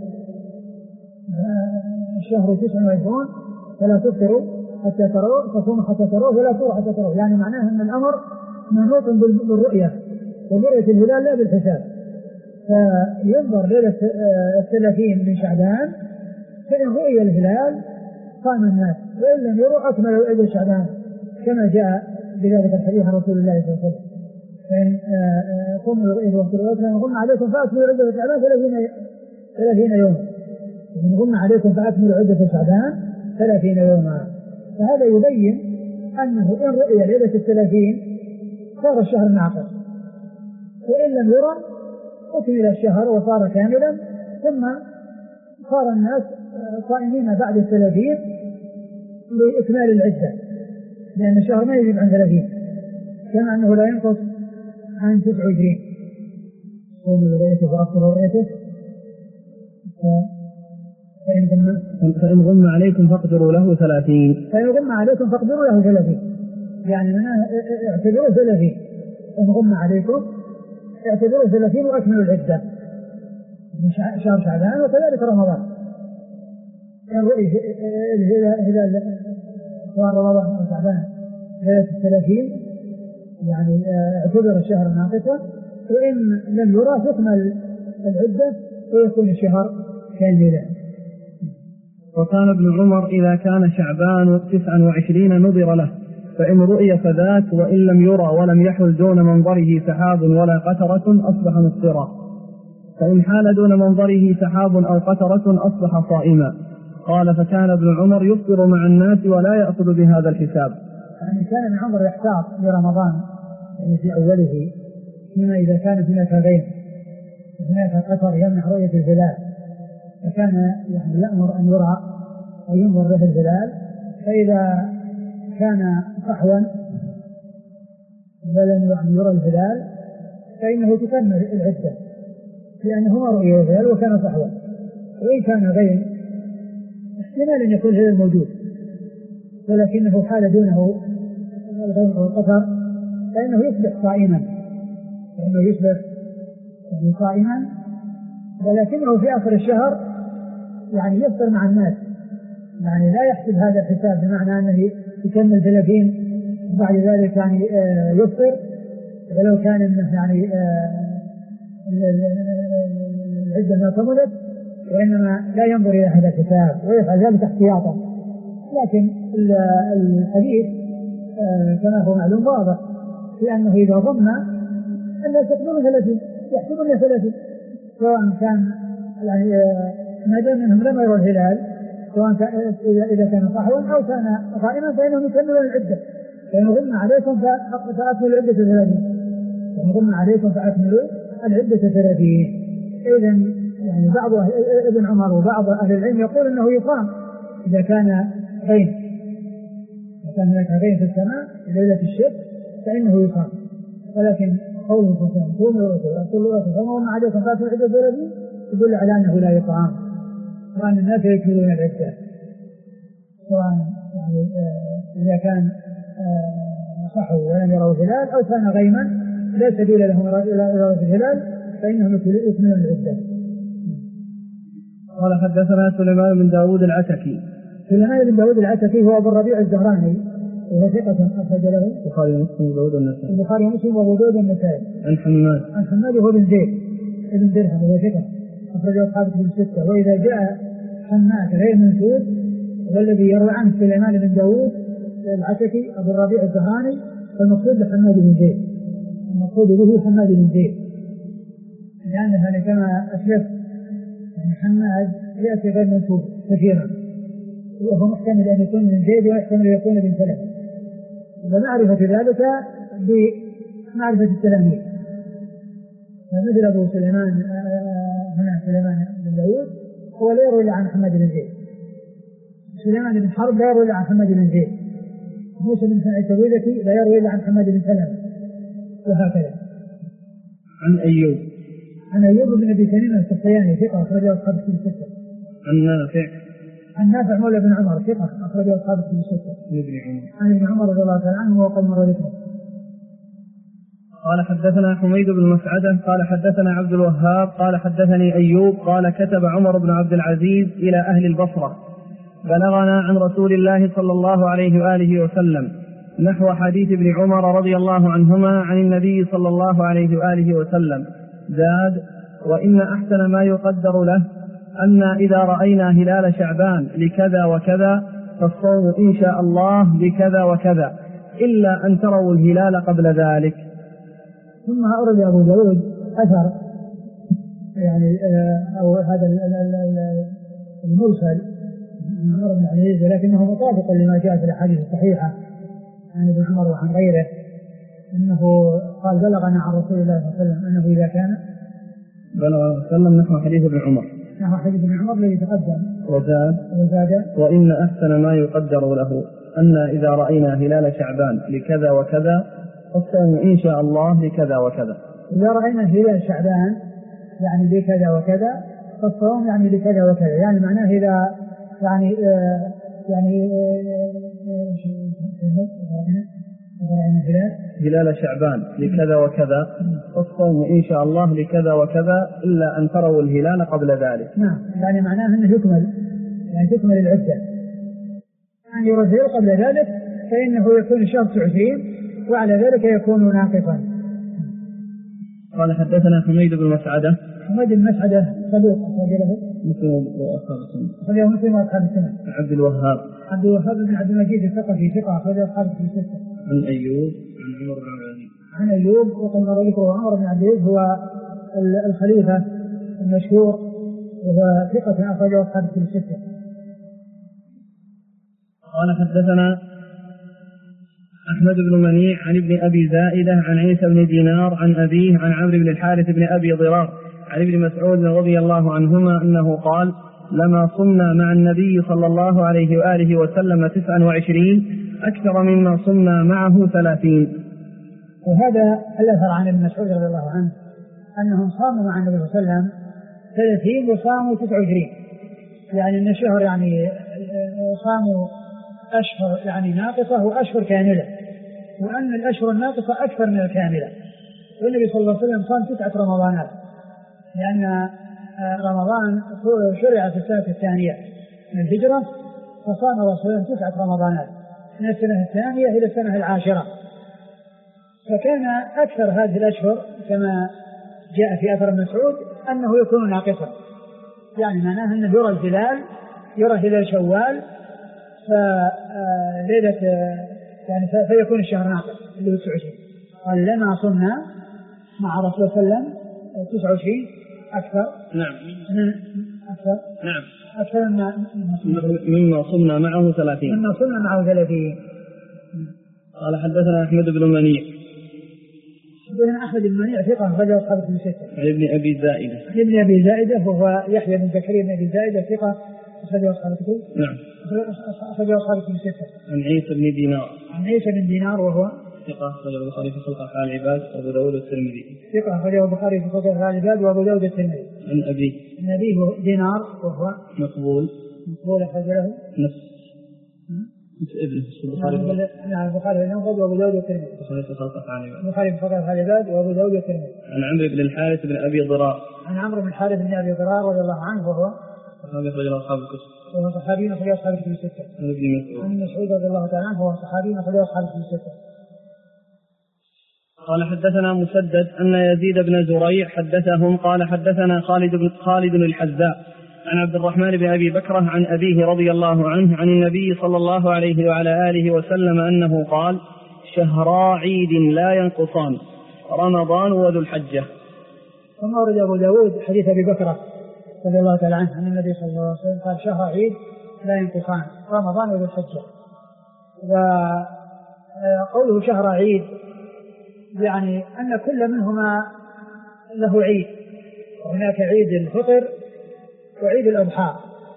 [SPEAKER 2] الشهر 29 فلا تفطروا حتى تروا، تصوموا حتى تروا، ولا تفطروا حتى تروا، يعني معناه أن الأمر منوط بالرؤية ورؤية الهلال لا بالحساب. فينظر ليلة 30 من شعبان، فإن رؤي الهلال قام الناس، وإن لم يروا أكملوا عدة شعبان كما جاء بذلك الحديث عن رسول الله صلى الله عليه وسلم: فإن قموا رؤية وقت الوقت لما قلنا عليكم فأكملوا عدة شعبان 30 يوم. إن غم عليكم فأكملوا عدة شعبان 30 يوما. فهذا يبين أنه إن رؤي ليلة 30 صار الشهر ناقص، وإن لم يرى أكمل الشهر وصار كاملا، ثم صار الناس صائمين بعد 30 لإكمال العدة، لأن الشهر ما يجب عن 30 كما أنه لا ينقص عن 29. صوموا ليلته وأفطروا ليلته
[SPEAKER 1] فإن غم عليكم فاقدروا له 30.
[SPEAKER 2] فإن غم عليكم فاقدروا له 30، يعني اعتبروا 30. إن غم عليكم اعتبروا 30 وأكملوا العدة من شهر شعبان، وكذلك رمضان. إن رؤي هلال شهر رمضان أو شعبان ليلة 30 يعني اعتبر الشهر ناقصا، وإن لم يرى تكمل العدة ويكون الشهر كاملا.
[SPEAKER 1] وكان ابن عمر إذا كان شعبان 29 نظر له، فإن رؤي فذاك، وإن لم يرى ولم يحل دون منظره سحاب ولا قترة أصبح مفطرا، فإن حال دون منظره سحاب أو قترة أصبح صائما. قال فكان ابن عمر يفطر مع الناس ولا يأخذ بهذا الحساب.
[SPEAKER 2] يعني كان ابن عمر يحتاط لرمضان يعني في أوله، فيما إذا كانت هناك غيم هناك قطر يمنع رؤية الهلال، فكان يعني يأمر أن يرى وينظر له الهلال، فإذا كان صحوا ولم يرى الهلال فإنه تكمل العدة، لأنه ما رؤي الهلال وكان صحوا. وإن كان غيم احتمال أن يكون الهلال موجود ولكنه حال دونه الغيم أو القطر، فإنه يصبح صائما، صائما، ولكنه في آخر الشهر يعني يفطر مع الناس، يعني لا يحسب هذا الحساب بمعنى أنه يكمل 30 وبعد ذلك يعني يفطر، ولو كان يعني العدة ما كملت، وإنما لا ينظر إلى هذا الحساب ويفعل ذلك احتياطا. لكن الحديث كما هو معلوم واضح في أنه إذا ظن الناس يكملون 30 يحسبون 30، سواء كان يعني ما دام منهم لم يروا الهلال، سواء إذا كان صحوا أو كان غائما فإنهم يكملون العدة. فإن غم عليكم فأكملوا العدة 30. فإن غم عليكم فأكملوا العدة 30. إذن يعني بعض ابن عمر وبعض أهل العلم يقول أنه يقام إذا كان غيم، إذا كان هناك غيم في السماء ليلة الشك فإنه يقام. ولكن قوله فسان قوموا وغم عليكم فأكملوا العدة 30 يدل على أنه لا يقام، وأن الناس يكملون العدة، سواء يعني إذا كان صحوا ولم يروا الهلال أو كان غيما لا سبيل لهم إلى رؤية الهلال فإنهم يكملون العدة.
[SPEAKER 1] قال حدثنا سليمان بن داود العتكي.
[SPEAKER 2] سليمان بن داود العتكي هو أبو الربيع الزهراني، وهو ثقة أخرج له
[SPEAKER 1] البخاري ومسلم وأبو داود النسائي.
[SPEAKER 2] البخاري ومسلم وأبو داود النسائي.
[SPEAKER 1] عن
[SPEAKER 2] حماد وهو بن زيد بن درهم وهو ثقة أخرج أصحاب كتب الستة. وإذا جاء حماد غير منسوب والذي يروي عنه سليمان بن داود العتكي أبو الربيع الزهراني فالمقصود بحماد بن زيد، المقصود به حماد بن زيد، لأن هذا كما أسلف يعني حماد يأتي غير منسوب كثيرا، وهو محتمل أن يكون من زيد ويحتمل أن يكون من سلم، ومعرفة ذلك بمعرفة التلاميذ. مثل أبو سليمان هنا سليمان بن داود هو لا يروي عن حماد بن زيد، سليمان بن حرب لا يروي عن حماد بن زيد، موسى بن التويلكي لا يروي عن حماد بن سلمة، وهكذا. عن أيوب بن أبي تميم السختياني ثقة أخرجه أصحاب الكتب الستة. عن نافع مولى بن عمر ثقة أخرجه أصحاب الكتب الستة. عن ابن عمر رضي الله تعالى عنه وقال مر ذكره.
[SPEAKER 1] قال حدثنا حميد بن مسعدة قال حدثنا عبد الوهاب قال حدثني أيوب قال كتب عمر بن عبد العزيز إلى أهل البصرة بلغنا عن رسول الله صلى الله عليه وآله وسلم نحو حديث ابن عمر رضي الله عنهما عن النبي صلى الله عليه وآله وسلم زاد: وإن أحسن ما يقدر له أن إذا رأينا هلال شعبان لكذا وكذا فالصوم إن شاء الله لكذا وكذا إلا أن تروا الهلال قبل ذلك.
[SPEAKER 2] ثم أورد أبو داود أثر يعني أو هذا المرسل عن عمر بن عبد العزيز، ولكنه مطابق لما جاء في الأحاديث الصحيحة عن ابن عمر وعن غيره أنه قال بلغنا عن رسول الله صلى الله عليه وسلم أنه إذا كان
[SPEAKER 1] بلغ وسلم نحو حديث ابن عمر،
[SPEAKER 2] نحو حديث ابن عمر الذي تقدم،
[SPEAKER 1] وزاد وإن أحسن ما يقدر له أن إذا رأينا هلال شعبان لكذا وكذا فالصوم إن شاء الله لكذا وكذا.
[SPEAKER 2] إذا رأينا هلال شعبان يعني لكذا وكذا فالصوم يعني لكذا وكذا، يعني معناه إذا
[SPEAKER 1] هلال شعبان لكذا وكذا فالصوم إن شاء الله لكذا وكذا إلا أن تروا الهلال قبل ذلك.
[SPEAKER 2] نعم، يعني معناه أنه يكمل، يعني تكمل العدة، يعني يرى الهلال قبل ذلك فإنه يكون شهر 29 وعلى ذلك يكون ناقصا.
[SPEAKER 1] قال حدثنا حميد بن مسعدة.
[SPEAKER 2] حميد بن مسعدة صدوق
[SPEAKER 1] مسلم وأصحاب السنة.
[SPEAKER 2] أخرجه مسلم وأصحاب السنة.
[SPEAKER 1] عبد الوهاب
[SPEAKER 2] بن عبد المجيد الثقفي ثقة أخرجه أصحاب الستة.
[SPEAKER 1] عن أيوب عن عمر بن عبد العزيز.
[SPEAKER 2] عن أيوب وقال ذكره عمر بن عبد العزيز هو الخليفة المشهور وهو ثقة أخرجه أصحاب الستة.
[SPEAKER 1] قال حدثنا أحمد بن منيع عن ابن أبي زائدة عن عيسى بن دينار عن أبيه عن عمرو بن الحارث بن أبي ضرار عن ابن مسعود رضي الله عنهما أنه قال لما صمنا مع النبي صلى الله عليه وآله وسلم 29 أكثر مما صمنا معه 30.
[SPEAKER 2] وهذا الأثر عن ابن مسعود رضي الله عنه أنهم صاموا مع النبي صلى الله عليه وسلم 30 وصاموا 29، يعني أن الشهر يعني صاموا أشهر يعني ناقصة وأشهر كاملة، وأن الأشهر الناقصة أكثر من الكاملة. والنبي صلى الله عليه وسلم صام 9 رمضانات، لأن رمضان شرع في السنة الثانية من الهجرة، فصام رسول الله 9 رمضانات من السنة الثانية إلى السنة العاشرة، فكان أكثر هذه الأشهر كما جاء في أثر مسعود أنه يكون ناقصا، يعني معناه أنه يرى هلال شوال فليلة يعني فيكون الشهر ناقص اللي هو 29. قال لما صمنا مع رسول الله صلى الله عليه وسلم 29 أكثر.
[SPEAKER 1] نعم
[SPEAKER 2] أكثر
[SPEAKER 1] مما صمنا معه 30.
[SPEAKER 2] مما صمنا معه 30.
[SPEAKER 1] قال حدثنا أحمد بن منيع.
[SPEAKER 2] حدثنا أحمد بن منيع ثقة أخرجه أصحاب الكتب الستة.
[SPEAKER 1] عن ابن أبي زائدة.
[SPEAKER 2] ابن أبي زائدة وهو يحيى بن زكريا بن أبي زائدة ثقة أخرجه أصحاب الكتب.
[SPEAKER 1] نعم.
[SPEAKER 2] أخرجه أصحاب الكتب الستة.
[SPEAKER 1] عن عيسى بن دينار.
[SPEAKER 2] عن عيسى بن دينار وهو
[SPEAKER 1] ثقة أخرجه البخاري في خلق أفعال العباد وأبو داود والترمذي.
[SPEAKER 2] ثقة أخرجه البخاري في خلق أفعال العباد وأبو داود والترمذي.
[SPEAKER 1] عن أبي.
[SPEAKER 2] عن أبيه دينار وهو
[SPEAKER 1] مقبول أخرج له نفس ابن البخاري.
[SPEAKER 2] نعم البخاري وأبو داود والترمذي.
[SPEAKER 1] البخاري في خلق أفعال العباد.
[SPEAKER 2] البخاري في خلق أفعال العباد وأبو داود والترمذي.
[SPEAKER 1] عن عمرو بن الحارث بن أبي ضرار.
[SPEAKER 2] عن عمرو بن الحارث بن أبي ضرار رضي الله عنه وهو
[SPEAKER 1] صحابي أخرج له أصحاب الكتب.
[SPEAKER 2] وهو صحابي أخرج أصحاب الكتب الستة. عن مسعود رضي الله تعالى عنه وهو صحابي أخرج أصحاب الكتب الستة.
[SPEAKER 1] قال حدثنا مسدد أن يزيد بن زريع حدثهم قال حدثنا خالد الحذاء عن عبد الرحمن بن أبي بكرة عن أبيه رضي الله عنه عن النبي صلى الله عليه وعلى آله وسلم أنه قال شهرا عيد لا ينقصان رمضان وذو الحجة.
[SPEAKER 2] ثم ورد أبو داود حديث أبي بكرة رضي الله تعالى عنه عن النبي صلى الله عليه وسلم قال شهر عيد لا ينقصان رمضان وذو الحجة. وقوله شهر عيد يعني أن كل منهما له عيد، وهناك عيد الفطر وعيد الأضحى،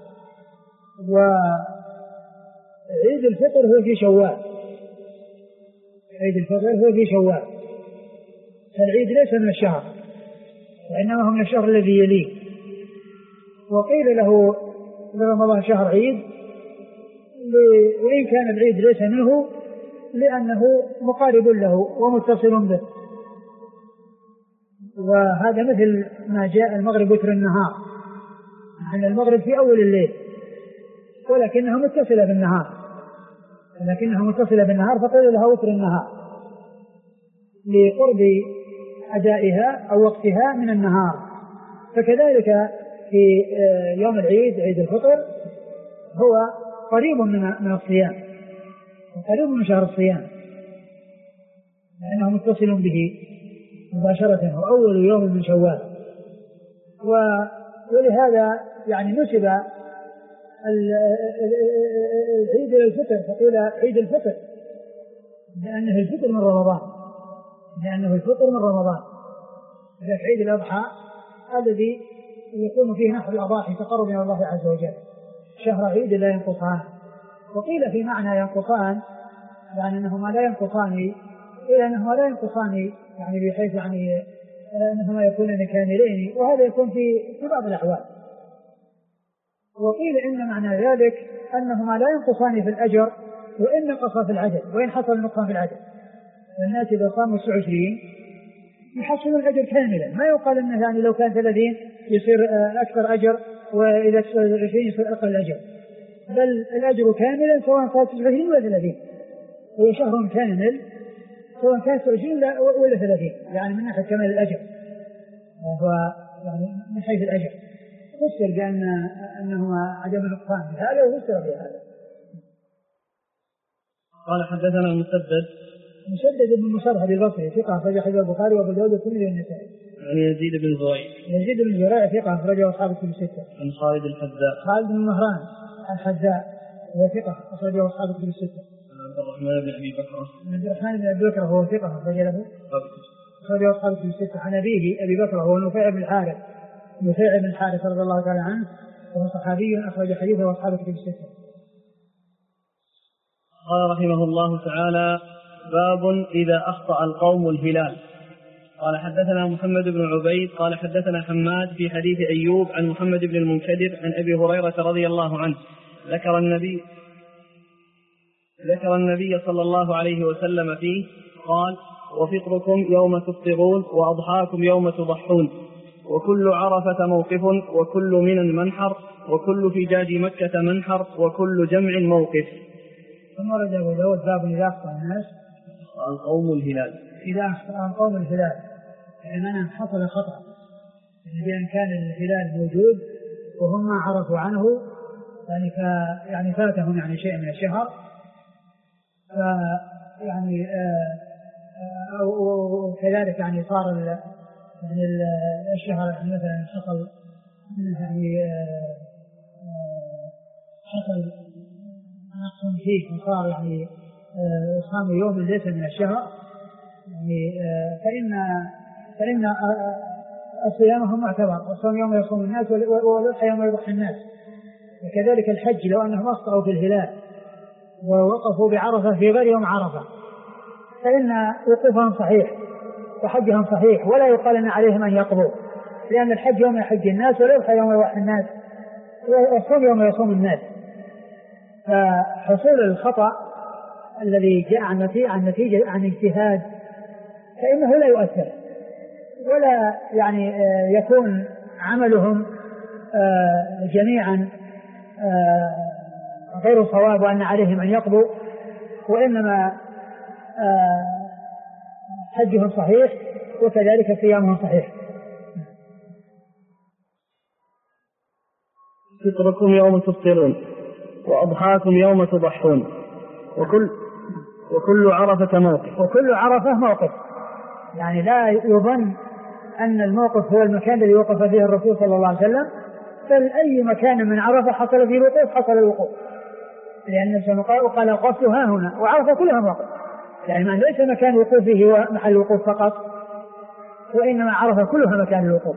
[SPEAKER 2] وعيد الفطر هو في شوال، عيد الفطر هو في شوال، فالعيد ليس من الشهر وإنما هو من الشهر الذي يليه. وقيل له لرمضان شهر عيد وإن كان العيد ليس منه لأنه مقارب له ومتصل به، وهذا مثل ما جاء المغرب وتر النهار، أن المغرب في أول الليل ولكنها متصلة بالنهار فقيل لها وتر النهار لقرب أدائها أو وقتها من النهار. فكذلك في يوم العيد عيد الفطر هو قريب من الصيام، قريب من شهر الصيام لأنه متصل به مباشرة، هو أول يوم من شوال. ولهذا يعني نسب العيد إلى الفطر فقيل عيد الفطر لأنه الفطر من رمضان، لأنه الفطر من رمضان. إذا عيد الأضحى الذي يكون فيه نحر الأضاحي تقرب من الله عز وجل، شهر عيد لا ينقصان. وقيل في معنى ينقصان يعني أنهما لا ينقصان، إلا أنهما لا ينقصان يعني بحيث يعني أنهما يكونان كاملين، وهذا يكون في بعض الأحوال. وقيل إن معنى ذلك أنهما لا ينقصان في الأجر وإن نقصا في العدد، وإن حصل نقصان في العدد. الناس إذا صاموا 29 يحصلون الأجر كاملا، ما يقال أنه يعني لو كان 30 يصير أكثر أجر وإذا 20 يصير أقل أجر، بل الأجر كاملا سواء كان 29 ولا 30. هو شهر كامل سواء كان 29 ولا 30، يعني من ناحية كمال الأجر، وهو يعني من حيث الأجر. فسر بأن أنهما عدم النقصان بهذا وفسر بهذا.
[SPEAKER 1] قال حدثنا
[SPEAKER 2] مسدد بن مصرح البصري ثقة أخرج حديث البخاري وأبو داود والترمذي والنسائي.
[SPEAKER 1] عن يزيد بن زريع
[SPEAKER 2] ثقة أخرجه أصحاب الكتب الستة.
[SPEAKER 1] عن خالد
[SPEAKER 2] بن مهران الحذاء وهو ثقة أخرجه أصحاب الكتب الستة.
[SPEAKER 1] عبد الرحمن بن أبي بكر
[SPEAKER 2] وهو ثقة أخرجه أصحاب الكتب الستة. عن أبيه أبي بكر هو نفيع بن الحارث رضي الله تعالى عنه، وهو صحابي أخرج حديثه أصحاب الكتب الستة.
[SPEAKER 1] قال رحمه الله تعالى: باب إذا أخطأ القوم الهلال. قال حدثنا محمد بن عبيد قال حدثنا حماد في حديث أيوب عن محمد بن المنكدر عن أبي هريرة رضي الله عنه ذكر النبي صلى الله عليه وسلم فيه قال: وفطركم يوم تفطرون وأضحاكم يوم تضحون، وكل عرفة موقف، وكل منى منحر، وكل فجاج مكة منحر، وكل جمع موقف.
[SPEAKER 2] ثم ورد أبو داود باب إذا أخطأ الناس
[SPEAKER 1] القوم الهلال.
[SPEAKER 2] إذا أخطأ القوم الهلال يعني حصل خطأ، بأن كان الهلال موجود وهم ما عرفوا عنه، يعني فاتهم يعني شيء من الشهر، يعني وكذلك يعني صار يعني الشهر يعني مثلا حصل نقص فيه وصار يعني صام يوم ليس من الشهر، يعني فإن صيامهم معتبر، والصوم يوم يصوم الناس والأضحى يوم يضحي الناس. وكذلك الحج لو أنهم أخطأوا في الهلال ووقفوا بعرفة في غير يوم عرفة فإن وقوفهم صحيح وحجهم صحيح، ولا يقال أن عليهم أن يقضوا، لأن الحج يوم يحج الناس والأضحى يوم يضحي الناس والصوم يوم يصوم الناس. فحصول الخطأ الذي جاء عن اجتهاد فإنه لا يؤثر، ولا يعني يكون عملهم جميعا غير صواب وأن عليهم أن يقضوا، وإنما حجهم صحيح وكذلك صيامهم صحيح.
[SPEAKER 1] فطركم يوم تفطرون وأضحاكم يوم تضحون، وكل عرفة موقف.
[SPEAKER 2] وكل عرفة موقف، يعني لا يظن أن الموقف هو المكان الذي وقف فيه الرسول صلى الله عليه وسلم، بل أي مكان من عرفة حصل فيه الوقوف حصل الوقوف، لأن النبي قال وقفت ها هنا، وعرفة كلها موقف، يعني ما ليس مكان وقوفه هو محل الوقوف فقط، وإنما عرفة كلها مكان الوقوف.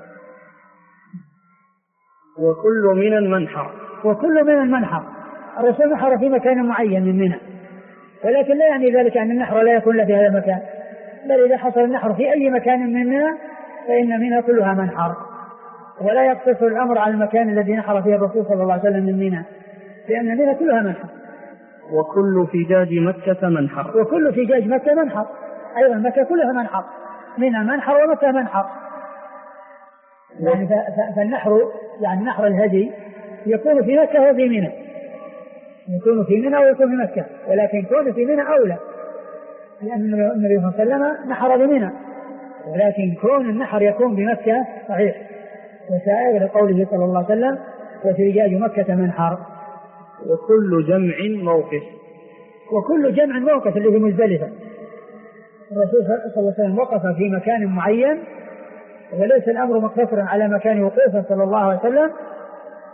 [SPEAKER 1] وكل منى منحر.
[SPEAKER 2] وكل منى منحر، الرسول نحر في مكان معين من منى، ولكن لا يعني ذلك أن النحر لا يكون في هذا المكان، بل إذا حصل النحر في أي مكان من منى فإن منى كلها منحر، ولا يقتصر الأمر على المكان الذي نحر فيه الرسول صلى الله عليه وسلم من منى، لأن منى كلها منحر.
[SPEAKER 1] وكل فجاج مكة منحر.
[SPEAKER 2] وكل فجاج مكة منحر، أيضا مكة كلها منحر، منى منحر ومكة منحر. يعني فالنحر يعني نحر الهدي يكون في مكة وفي منى، يكون في منى ويكون في مكة، ولكن يكون في منى أولى، لأن النبي صلى الله عليه وسلم نحر بمنى، ولكن كون النحر يكون بمكة صحيح، وسائر لقوله صلى الله عليه وسلم وفجاج مكة منحر.
[SPEAKER 1] وكل جمع موقف.
[SPEAKER 2] وكل جمع موقف اللي هي مزدلفة، الرسول صلى الله عليه وسلم وقف في مكان معين، وليس الأمر مقتصرا على مكان وقوفه صلى الله عليه وسلم،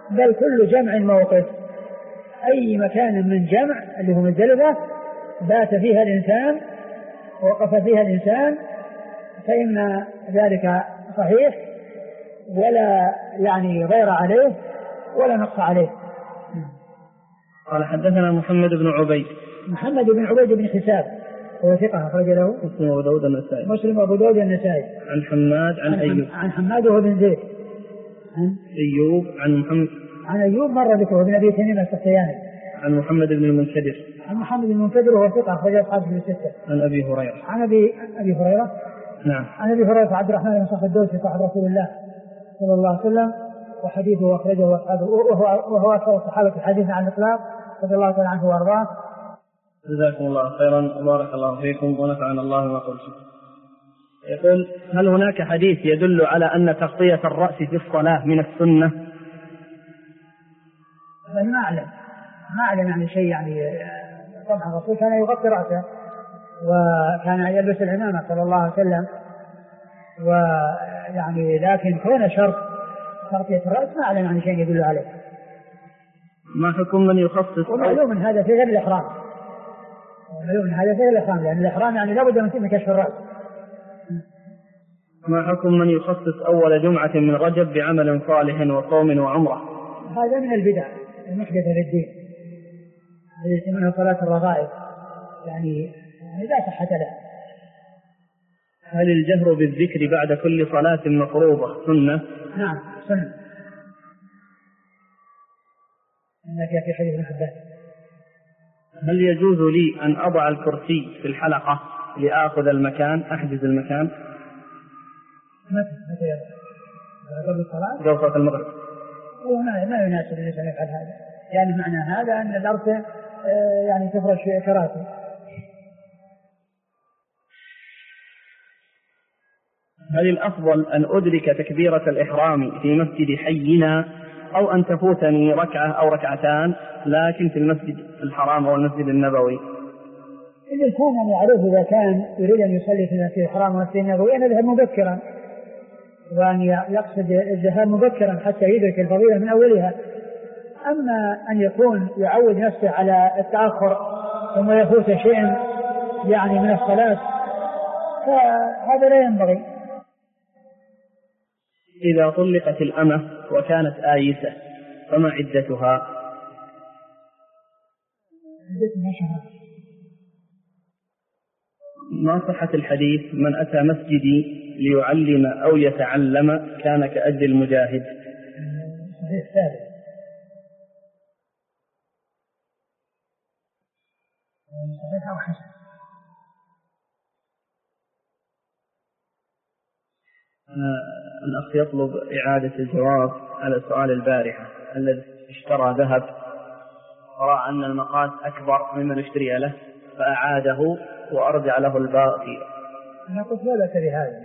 [SPEAKER 2] بل كل جمع موقف، أي مكان من جمع اللي هو مزدلفة بات فيها الإنسان ووقف فيها الإنسان فإن ذلك صحيح ولا يعني غير عليه ولا نقص عليه.
[SPEAKER 1] قال حدثنا محمد بن عبيد.
[SPEAKER 2] محمد بن عبيد بن حساب هو ثقة أخرج له
[SPEAKER 1] مسلم وأبو داود النسائي.
[SPEAKER 2] مسلم وأبو داود النسائي.
[SPEAKER 1] عن حماد عن أيوب.
[SPEAKER 2] عن حماد وهو بن زيد.
[SPEAKER 1] عن أيوب عن محمد.
[SPEAKER 2] عن أيوب مرة ذكره بن أبي تميم السختياني.
[SPEAKER 1] عن محمد بن المنكدر.
[SPEAKER 2] عن محمد بن المنكدر وهو ثقة أخرج أصحابه الستة.
[SPEAKER 1] عن أبي هريرة.
[SPEAKER 2] عن أبي هريرة.
[SPEAKER 1] نعم.
[SPEAKER 2] عن أبي هريرة عبد الرحمن بن صخر الدوسي صاحب رسول الله صلى الله عليه وسلم وحديثه أخرجه أصحابه وهو أكثر الصحابة حديثا عن الإطلاق رضي الله تعالى عنه وأرضاه.
[SPEAKER 1] جزاكم الله خيرا وبارك الله فيكم ونفعنا الله ما قلتم. يقول: هل هناك حديث يدل على أن تغطية الرأس في الصلاة من السنة؟
[SPEAKER 2] ما أعلم يعني شيء يعني. طبعا الرسول كان يغطي رأسه وكان يلبس العمامة صلى الله عليه وسلم، ويعني لكن كون شرط تغطية الرأس ما أعلم عن شيء يدل عليه.
[SPEAKER 1] ما حكم من يخصص؟
[SPEAKER 2] ومعلوم من هذا في غير الإحرام. لأن الإحرام يعني لابد من كشف الرأس.
[SPEAKER 1] ما حكم من يخصص أول جمعة من رجب بعمل صالح وصوم وعمرة؟
[SPEAKER 2] هذا من البدع المحدثة في الدين التي يسمونها صلاة الرغائب، يعني لا صحة لها.
[SPEAKER 1] هل الجهر بالذكر بعد كل صلاة مفروضة سنة؟
[SPEAKER 2] نعم سنة. إنك في حديث ابن عباس.
[SPEAKER 1] هل يجوز لي أن أضع الكرسي في الحلقة لآخذ المكان، أحجز المكان؟
[SPEAKER 2] متى قبل الصلاة؟
[SPEAKER 1] قبل صلاة المغرب.
[SPEAKER 2] ما يناسب الإنسان يفعل هذا، يعني معنى هذا أن الأرض يعني تفرش كراسي.
[SPEAKER 1] هل الأفضل أن أدرك تكبيرة الإحرام في مسجد حينا أو أن تفوتني ركعة أو ركعتان لكن في المسجد الحرام أو المسجد النبوي؟
[SPEAKER 2] إذا كان يعرف إذا كان يريد أن يصلي في المسجد الحرام والمسجد النبوي أن يذهب مبكرا، وأن يقصد الذهاب مبكرا حتى يدرك الفضيلة من أولها. أما أن يكون يعود نفسه على التأخر ثم يفوت شيء يعني من الصلاة فهذا لا ينبغي.
[SPEAKER 1] إذا طلقت الأمة وكانت آيسة فما عدتها؟ ما صحة الحديث: من أتى مسجدي ليعلم أو يتعلم كان كأجر المجاهد؟
[SPEAKER 2] صحيح ثابت. صحيح أو حسن.
[SPEAKER 1] الأخ يطلب إعادة الجواب على سؤال البارحة. الذي اشترى ذهب ورأى أن المقاس أكبر مما اشتري له فأعاده وأرجع له الباقي.
[SPEAKER 2] أنا قلت لا بأس بهذا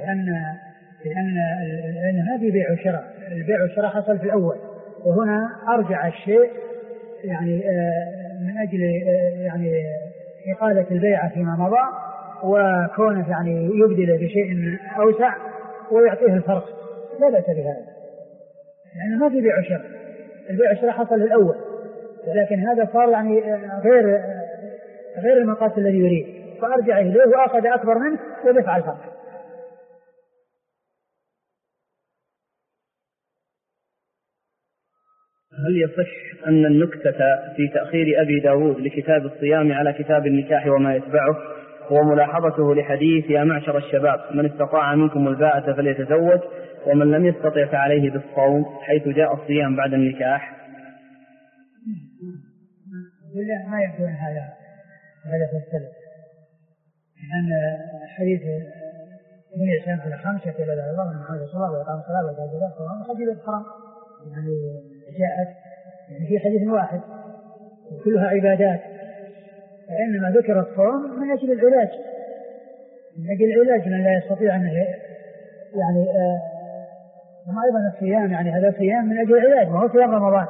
[SPEAKER 2] لأن هذه بيع وشراء. البيع والشراء حصل في الأول، وهنا أرجع الشيء يعني من أجل يعني إقالة البيعة فيما مضى، وكونه يعني يبدل بشيء أوسع ويعطيه الفرق. لا بأس بهذا لأنه ما في بيع وشراء. البيع والشراء حصل في الأول، لكن هذا صار يعني غير المقاس الذي يريد، فأرجع إليه وأخذ أكبر منه ودفع الفرق.
[SPEAKER 1] هل يصح أن النكتة في تأخير أبي داود لكتاب الصيام على كتاب النكاح وما يتبعه هو ملاحظته لحديث يا معشر الشباب من استطاع منكم الباءة فليتزوج ومن لم يستطع فعليه بالصوم، حيث جاء الصيام بعد النكاح؟
[SPEAKER 2] ما يكون هذا في السلف، لأن حديث من يسلم في الخمسة إلى الله من حول الصلاة ويقام الصلاة ويقام الصلاة حديث الحرام يعني جاءت في حديث واحد وكلها عبادات، فإنما ذكر الصوم من أجل العلاج، من لا يستطيع أن يعني وما أيضا الصيام يعني هذا صيام من أجل العلاج ما هو صيام رمضان.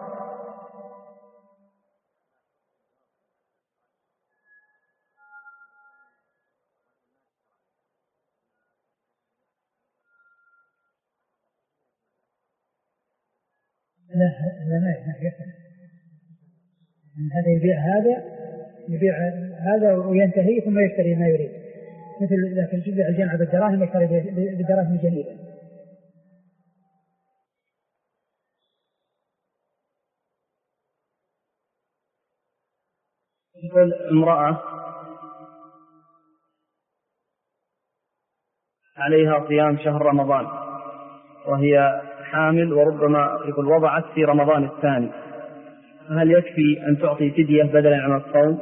[SPEAKER 2] لا ما يفتح. هذا يبيع هذا وينتهي ثم يشتري ما يريد، مثل لكن تبيع الجمع بالدراهم يشتري بالدراهم الجديدة.
[SPEAKER 1] يقول امرأة عليها صيام شهر رمضان وهي حامل وربما يقول وضعت في رمضان الثاني، هل يكفي أن تعطي فدية بدلا عن الصوم؟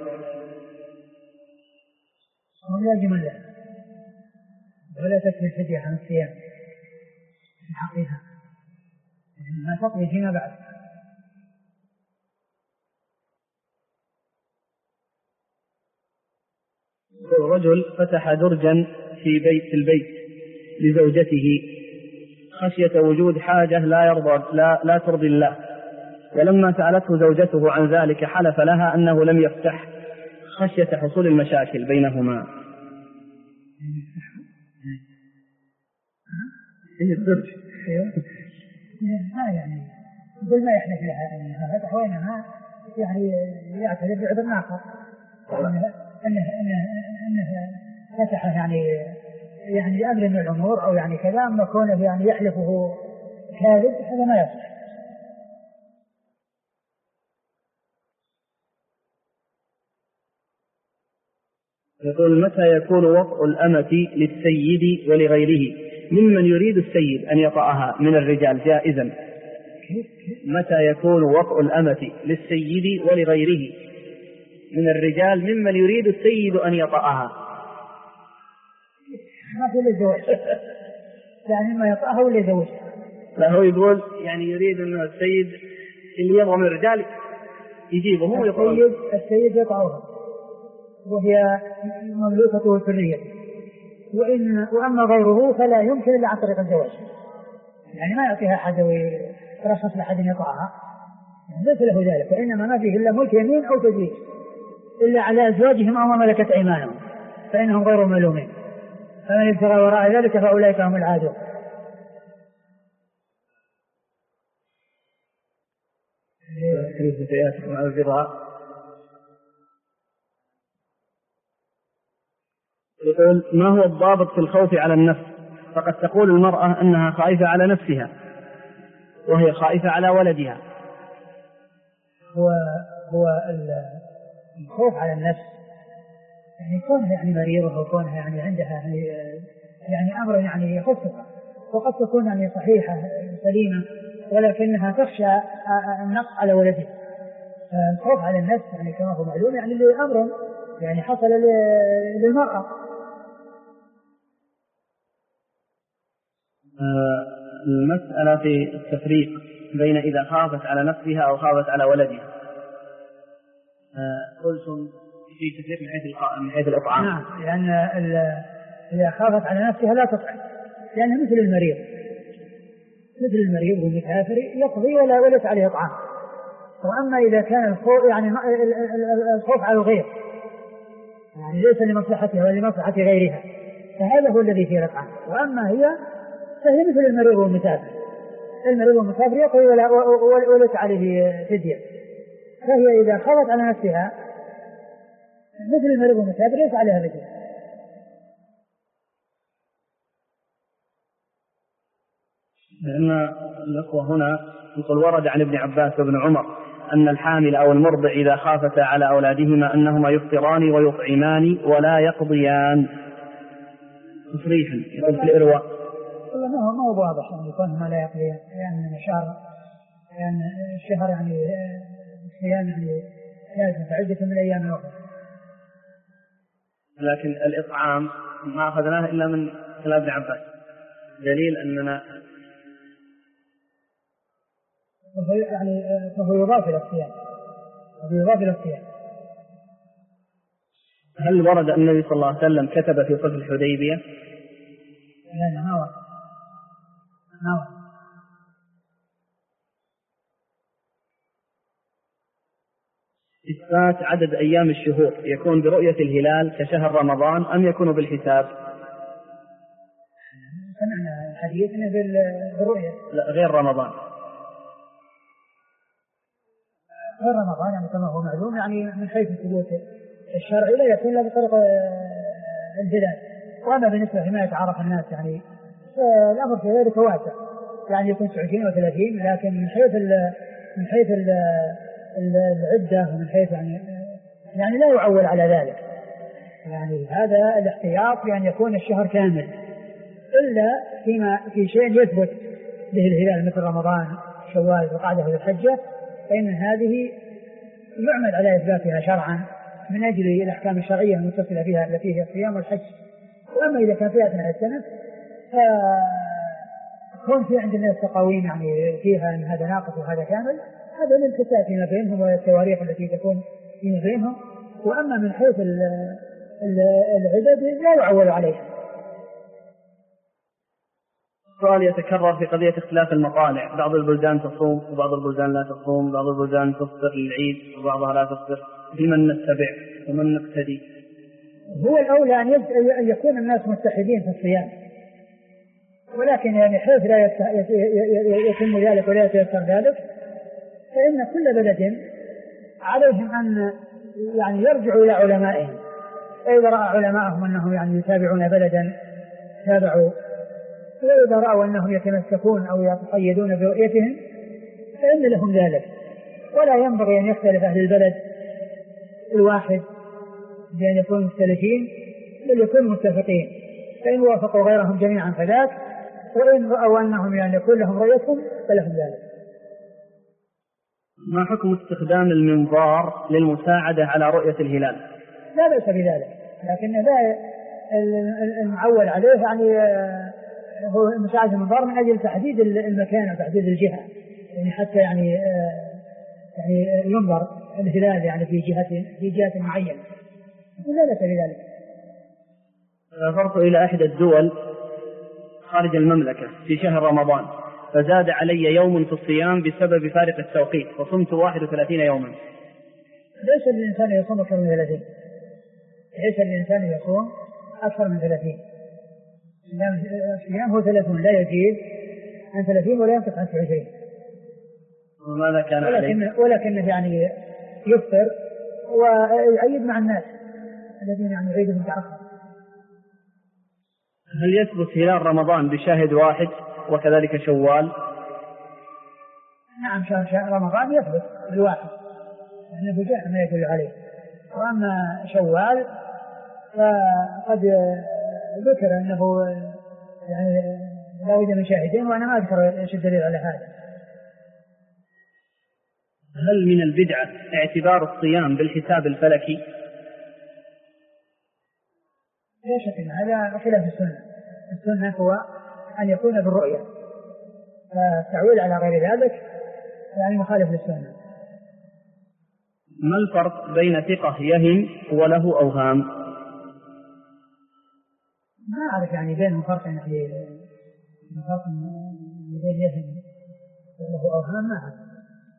[SPEAKER 2] لازم لا، ولا تكفي الفدية عن الصيام في حقها، ما تقضي فيما بعد.
[SPEAKER 1] رجل فتح درجا في البيت لزوجته خشية وجود حاجة لا ترضي الله، ولما سألته زوجته عن ذلك حلف لها أنه لم يفتح خشية حصول المشاكل بينهما.
[SPEAKER 2] الدرج يعني يقول ما يحلف لها أنها فتح، وإنما يعني يعتذر بعذر آخر أنه فتح يعني لأمر من الأمور أو يعني كذا، أما كونه يعني يحلفه كاذب هذا ما يصح.
[SPEAKER 1] يقول متى يكون وطء الأمة للسيد ولغيره ممن يريد السيد أن يطأها من الرجال جائزا؟ متى يكون وطء الأمة للسيد ولغيره من الرجال ممن يريد السيد أن يطأها؟
[SPEAKER 2] ما في الزواج يعني ما يطأها ولا يزوجها.
[SPEAKER 1] لا هو يقول يعني يريد أن السيد اللي يبغى من الرجال يجيبه هو يطأه.
[SPEAKER 2] السيد يطأها وهي مملوكته الحرية، وأما غيره فلا يمكن إلا عن طريق الزواج، يعني ما يعطيها أحد ويرخص لأحد يطأها، ليس له ذلك، وإنما ما فيه إلا ملك يمين أو تزويج إلا على أزواجهم أو ما ملكت أيمانهم فإنهم غير ملومين، فمن يبتغى وراء ذلك فأولئك هم العادون.
[SPEAKER 1] يقول ما هو الضابط في الخوف على النفس؟ فقد تقول المرأة أنها خائفة على نفسها وهي خائفة على ولدها.
[SPEAKER 2] هو الخوف على النفس يعني كونها يعني مريضة أو كونها يعني عندها يعني أمر يعني يخصها، وقد تكون يعني صحيحة سليمة ولكنها تخشى النقص على ولدها. الخوف على النفس يعني كما هو معلوم يعني أمر يعني حصل للمرأة.
[SPEAKER 1] المسألة في التفريق بين إذا خافت على نفسها أو خافت على ولدها. قلتم في تفريق من حيث الإطعام.
[SPEAKER 2] نعم، لأن إذا خافت على نفسها لا تطعم، لأنها مثل المريض والمسافر يقضي ولا ليس عليه إطعام. وأما إذا كان الخوف يعني الخوف على الغير يعني ليس لمصلحتها ولا لمصلحة غيرها فهذا هو الذي فيه الإطعام. وأما هي فهي مثل المريض والمسافر يقضي وليس عليه فدية، فهي إذا خافت على نفسها مثل المريض والمسافر ليس عليها فدية.
[SPEAKER 1] لأن الأخوة هنا يقول ورد عن ابن عباس وابن عمر أن الحامل أو المرضع إذا خافتا على أولادهما أنهما يفطران ويطعمان ولا يقضيان تصريحا. يقول في الإرواء
[SPEAKER 2] والله ما هو واضح أن يكونهما لا يقضيان، يعني الشهر يعني الصيام يعني لازم عدة من أيام أخرى.
[SPEAKER 1] لكن الإطعام ما أخذناه إلا من كلام ابن عباس، دليل أننا
[SPEAKER 2] فهو يضاف إلى الصيام.
[SPEAKER 1] هل ورد أن النبي صلى الله عليه وسلم كتب في صلح الحديبية؟
[SPEAKER 2] لا ما ورد.
[SPEAKER 1] إثبات عدد أيام الشهور يكون برؤية الهلال كشهر رمضان أم يكون بالحساب؟
[SPEAKER 2] سمعنا الحديث بالرؤية.
[SPEAKER 1] لا غير رمضان.
[SPEAKER 2] غير رمضان يعني كما هو معلوم يعني من حيث الثبوت الشرعي لا يكون إلا بطريق الهلال. وأما بالنسبة لما يتعارف الناس يعني الأمر في ذلك واسع، يعني يكون 20 و 30، لكن من حيث العدة ومن حيث يعني لا يعول على ذلك. يعني هذا الاحتياط بأن يكون الشهر كامل، إلا في شيء يثبت به الهلال مثل رمضان شوال وقعدة ذي الحجة، فإن هذه يعمل على إثباتها شرعا من أجل الأحكام الشرعية المتصلة فيها التي هي الصيام والحج. وأما إذا كان في أثناء السنة فكون في عند الناس تقاويم يعني فيها أن هذا ناقص وهذا كامل، هذا الانتساب فيما بينهم والتواريخ التي تكون فيما بينهم. وأما من حيث العدد لا يعول عليها.
[SPEAKER 1] سؤال يتكرر في قضية اختلاف المطالع، بعض البلدان تصوم وبعض البلدان لا تصوم، بعض البلدان تفطر للعيد وبعضها لا تفطر، بمن نتبع ومن نقتدي؟
[SPEAKER 2] هو الأولى أن يكون الناس متحدين في الصيام، ولكن يعني حيث لا يتم ذلك ولا يتيسر ذلك، فإن كل بلد عليهم أن يعني يرجعوا إلى علمائهم، فإذا رأى علماءهم أنهم يعني يتابعون بلدا تابعوا، وإذا رأوا أنهم يتمسكون أو يتقيدون برؤيتهم فإن لهم ذلك. ولا ينبغي أن يختلف أهل البلد الواحد بأن يكونوا مختلفين، بل يكونوا متفقين، فإن وافقوا غيرهم جميعا فذاك، وإن رأوا أنهم يعني يكون لهم رؤيتهم فلهم ذلك.
[SPEAKER 1] ما حكم استخدام المنظار للمساعدة على رؤية الهلال؟
[SPEAKER 2] لا بأس بذلك، لكن لا المعول عليه يعني هو مساعدة المنظار من أجل تحديد المكان وتحديد الجهة، يعني حتى يعني ينظر الهلال يعني في جهة معينة، لا بأس بذلك.
[SPEAKER 1] سافرت إلى إحدى الدول خارج المملكة في شهر رمضان، فزاد علي يوم في الصيام بسبب فارق التوقيت، وصمت 31 يوما.
[SPEAKER 2] ليس الإنسان يصوم أكثر من 30، ليس الإنسان يصوم أكثر من 30. الصيام هو 30 لا يزيد عن 30 ولا ينقص عن 20.
[SPEAKER 1] وماذا كان عليه؟
[SPEAKER 2] ولكنه يعني يفطر ويعيد مع الناس الذين يعني يعيدهم تعقب.
[SPEAKER 1] هل يثبت هلال رمضان بشاهد واحد وكذلك شوال؟
[SPEAKER 2] نعم، شهر رمضان يثبت بالواحد لأنه بجاء ما يدل عليه. وأما شوال فقد ذكر أنه يعني لا بد من شاهدين، وأنا ما أذكر ايش الدليل على هذا.
[SPEAKER 1] هل من البدعة اعتبار الصيام بالحساب الفلكي؟
[SPEAKER 2] لا شك أن هذا خلاف السنة. السنة هو أن يكون بالرؤية، فالتعويل على غير ذلك يعني مخالف للسنة.
[SPEAKER 1] ما الفرق بين ثقة يهم وله أوهام؟
[SPEAKER 2] ما أعرف يعني بينهم فرق، يعني فرق بين يهم وله أوهام ما أعرف.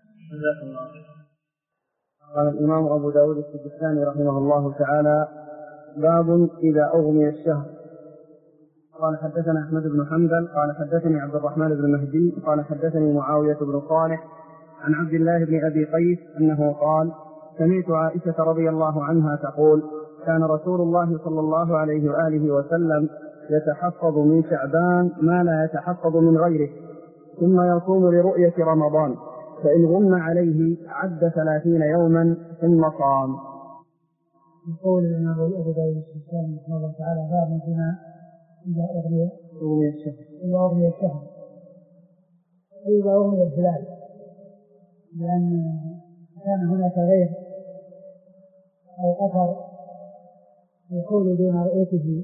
[SPEAKER 1] قال الإمام أبو داود السجستاني رحمه الله تعالى: باب إذا أغمي الشهر. قال حدثنا أحمد بن حنبل قال حدثني عبد الرحمن بن مهدي قال حدثني معاوية بن صالح عن عبد الله بن أبي قيس أنه قال: سمعت عائشة رضي الله عنها تقول: كان رسول الله صلى الله عليه وآله وسلم يتحفظ من شعبان ما لا يتحفظ من غيره، ثم يصوم لرؤية رمضان، فإن غم عليه عد 30 يوما ثم صام.
[SPEAKER 2] يقول الإمام أبو داود السجستاني رحمه الله تعالى: باب فيما إذا أغمي الشهر، إذا أغمي الهلال، لأن كان هناك غير أو قطر يحول دون رؤيته،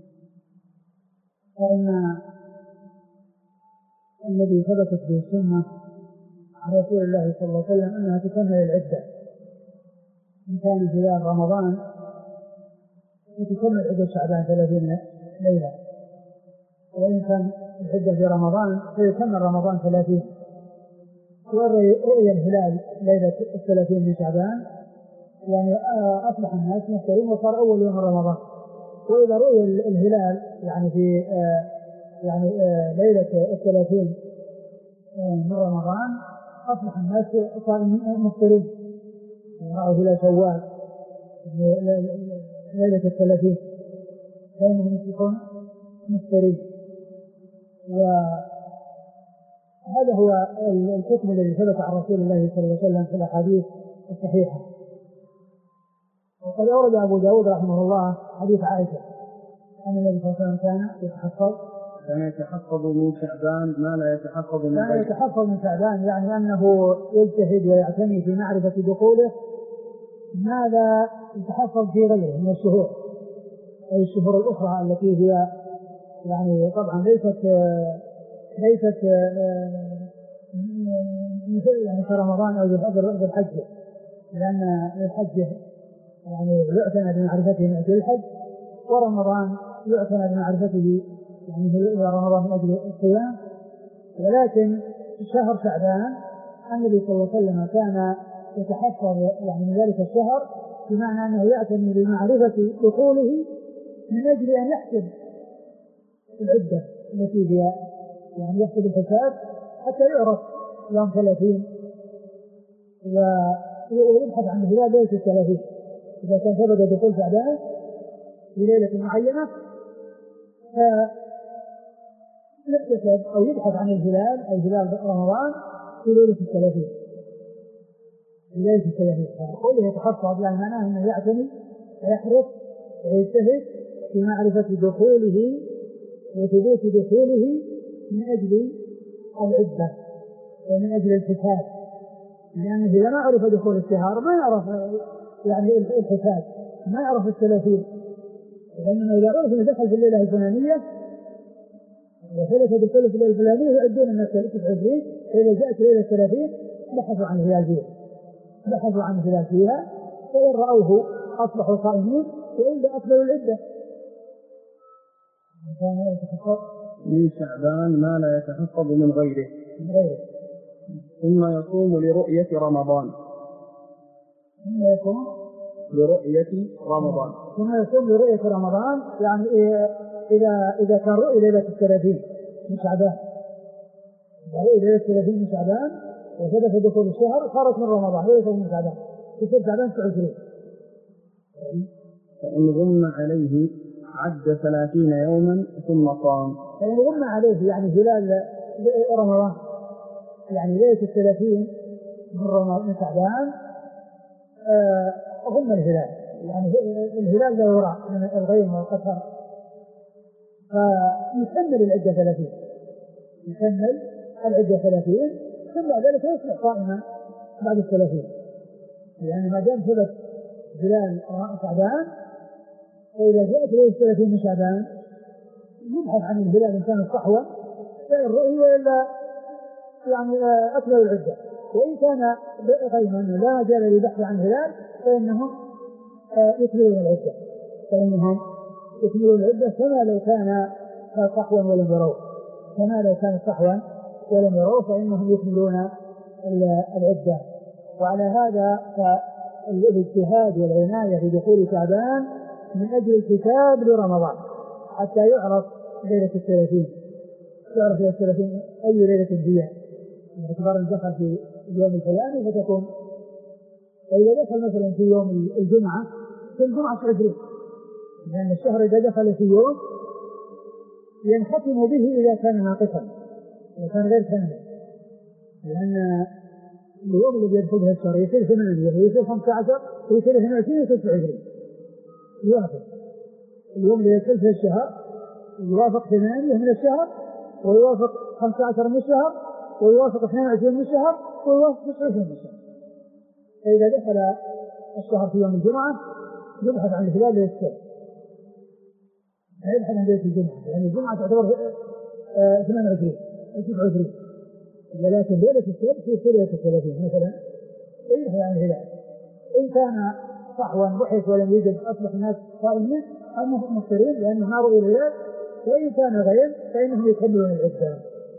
[SPEAKER 2] فإن الذي ثبتت به السنة عن رسول الله صلى الله عليه وسلم أنها تكمل العدة، إن كان هلال رمضان تكمل عدة شعبان 30 ليلة، وإن كان العدة في رمضان فيكمل رمضان 30. ورؤية الهلال ليلة 30 من شعبان يعني أصبح الناس مختارين وصار أول يوم رمضان. وإذا رؤية الهلال يعني في ليلة 30 من رمضان أصبح الناس صار مختارين، رأوا هلال شوال ليلة 30 فإنهم يكون مفترين. وهذا هو الحكم الذي ثبت عن رسول الله صلى الله عليه وسلم في الأحاديث الصحيحة. وقد أورد أبو داود رحمه الله حديث عائشة أن النبي صلى الله عليه وسلم كان
[SPEAKER 1] يتحفظ من شعبان ما لا يتحفظ من غيره.
[SPEAKER 2] كان يتحفظ من شعبان يعني أنه يجتهد ويعتني في معرفة دخوله ما لا يتحفظ في غيره من الشهور، أي الشهور الأخرى التي هي يعني طبعا ليست مثل يعني كرمضان أو ذو الحج، لأن الحج يعني يعتنى بمعرفته من أجل الحج، ورمضان يعتنى بمعرفته يعني إلى رمضان من أجل الصيام. ولكن شهر شعبان النبي صلى الله عليه وسلم كان يتحفظ يعني من ذلك الشهر، بمعنى أنه يعتني بمعرفة دخوله من أجل أن يحسب العدة التي هي يعني يحسب الحساب حتى يعرف يوم 30 ويبحث عن هلال ليلة 30. إذا كان ثبت دخول شعبان في ليلة معينة فيحتسب أو يبحث عن الهلال أي هلال رمضان في ليلة 30. في ليلة 30 فقوله يتحفظ يعني معناه أنه يعتني ويحرص ويجتهد في معرفة دخوله وثبوت دخوله من أجل العدة ومن أجل الحساب، لأنه إذا ما عرف دخول الشهر ما يعرف يعني الحساب، ما يعرف 30. لأنه إذا عرف أنه دخل في الليلة الفلانية وثبت دخول في الليلة الفلانية يعدون الناس 29، فإذا جاءت ليلة 30 بحثوا عن الهلال فيها، بحثوا عن الهلال فيها، فإن رأوه أصبحوا صائمين وإلا أكملوا العدة.
[SPEAKER 1] من شعبان ما لا يتحفظ من غيره. ثم يصوم لرؤية رمضان.
[SPEAKER 2] ثم يصوم لرؤية رمضان يعني إذا كان رؤية ليلة 30 من شعبان، رؤية ليلة 30 من شعبان وثبت دخول الشهر خرج من رمضان وليس من شعبان، يصير شعبان 29.
[SPEAKER 1] فإن غم عليه عد 30 يوما ثم صام.
[SPEAKER 2] فإن غم عليه يعني هلال رمضان يعني ليلة 30 من رمضان من شعبان غم الهلال، يعني الهلال لا يرى من الغيم والقطر، فيكمل العدة 30، يكمل العدة 30 ثم بعد ذلك يصبح صائما بعد 30، يعني ما دام ثبت هلال شعبان فإذا جاءت ليلة 30 من شعبان يبحث عن الهلال إن كان صحوا فإن رؤية إلا يعني أكمل العدة، وإن كان غيما لا مجال للبحث عن الهلال فإنهم يكملون العدة، كما لو كان صحوا ولم يروه، فإنهم يكملون العدة. وعلى هذا فالاجتهاد والعناية في دخول شعبان من أجل الكتاب لرمضان حتى يعرف ليلة 30، تعرف ليلة 30 أي ليلة هي، باعتبار أن دخل في اليوم الفلاني فتكون، وإذا دخل مثلا في يوم الجمعة في الجمعة 20، لأن الشهر إذا دخل في يوم ينختم به إذا كان ناقصا، إذا كان غير كامل، لأن اليوم الذي يدخلها الشهر يصير 8 ويصير 15 ويصير 22 ويصير 20 يوافق. اليوم الذي يدخل فيه الشهر يوافق 8 من الشهر ويوافق 15 من الشهر ويوافق 22 من الشهر ويوافق 29 من الشهر. فإذا دخل الشهر في يوم الجمعة يبحث عن الهلال للسبت، لا يبحث عن ليلة الجمعة، لأن الجمعة تعتبر 28 أو 29، ولكن ليلة السبت في ليلة 30 مثلا يبحث عن الهلال. إن كان صحوا بحث ولم يجد أصبح الناس صائمين أنهم مفطرين لأنه ما رؤوا الهلال، وإن كان غير فإنهم يكملون العدة.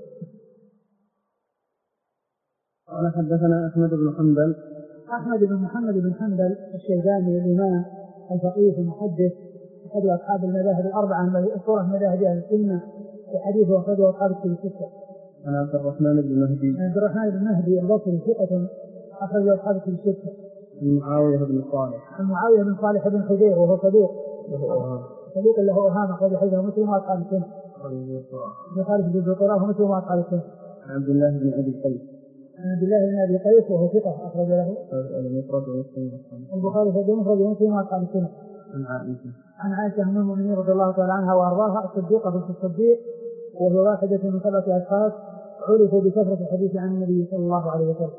[SPEAKER 1] قال حدثنا أحمد بن حنبل الشيباني الإمام الفقيه المحدث أحد أصحاب المذاهب الأربعة المشهورة من مذاهب أهل السنة، وحديثه أخرجه أصحاب الكتب الستة. عن عبد الرحمن بن مهدي
[SPEAKER 2] البصري ثقة أخرجه أصحاب الكتب الستة.
[SPEAKER 1] معاوية بن صالح.
[SPEAKER 2] عن معاوية بن صالح بن حجير وهو صدوق له أوهام أخرج حديثه مسلم وأصحاب السنة. بن خالد بن قراه مسلم وأصحاب السنة.
[SPEAKER 1] عن عبد الله بن أبي قيس.
[SPEAKER 2] عن عبد الله بن أبي قيس وهو ثقة أخرج له
[SPEAKER 1] المفرد ومسلم.
[SPEAKER 2] البخاري في المفرد ومسلم وأصحاب السنة. عن عائشة أم المؤمنين رضي الله تعالى عنها وأرضاها الصديقة بنت الصديق وهي واحدة من 7 أشخاص عرفوا بكثرة الحديث عن النبي صلى الله عليه وسلم.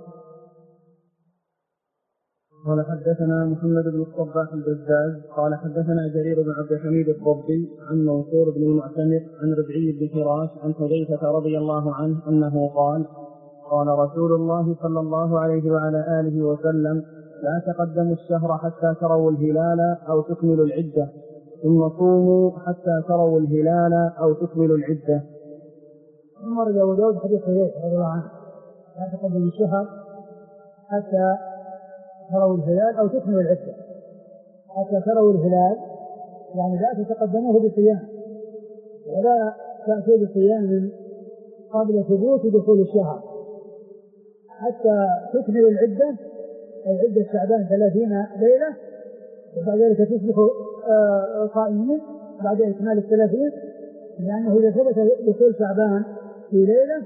[SPEAKER 1] قال حدثنا محمد بن الصباح البزاز قال حدثنا جرير بن عبد الحميد الضبي عن منصور بن المعتمر عن ربعي بن فراش عن حذيفة رضي الله عنه أنه قال قال رسول الله صلى الله عليه وعلى آله وسلم لا تقدموا الشهر حتى تروا الهلال أو تكملوا العدة ثم صوموا حتى تروا الهلال أو تكملوا العدة.
[SPEAKER 2] عمر بن أبي داود حديث حذيفة رضي الله عنه لا تقدموا الشهر حتى تروا الهلال أو تكملوا العدة. حتى تروا الهلال يعني لا تتقدموه بالصيام ولا تأتوا بصيام قبل ثبوت دخول الشهر حتى تكملوا العدة. العدة شعبان 30 ليلة وبعد ذلك تصبح قائمين بعد إكمال 30 لأنه إذا ثبت دخول شعبان في ليلة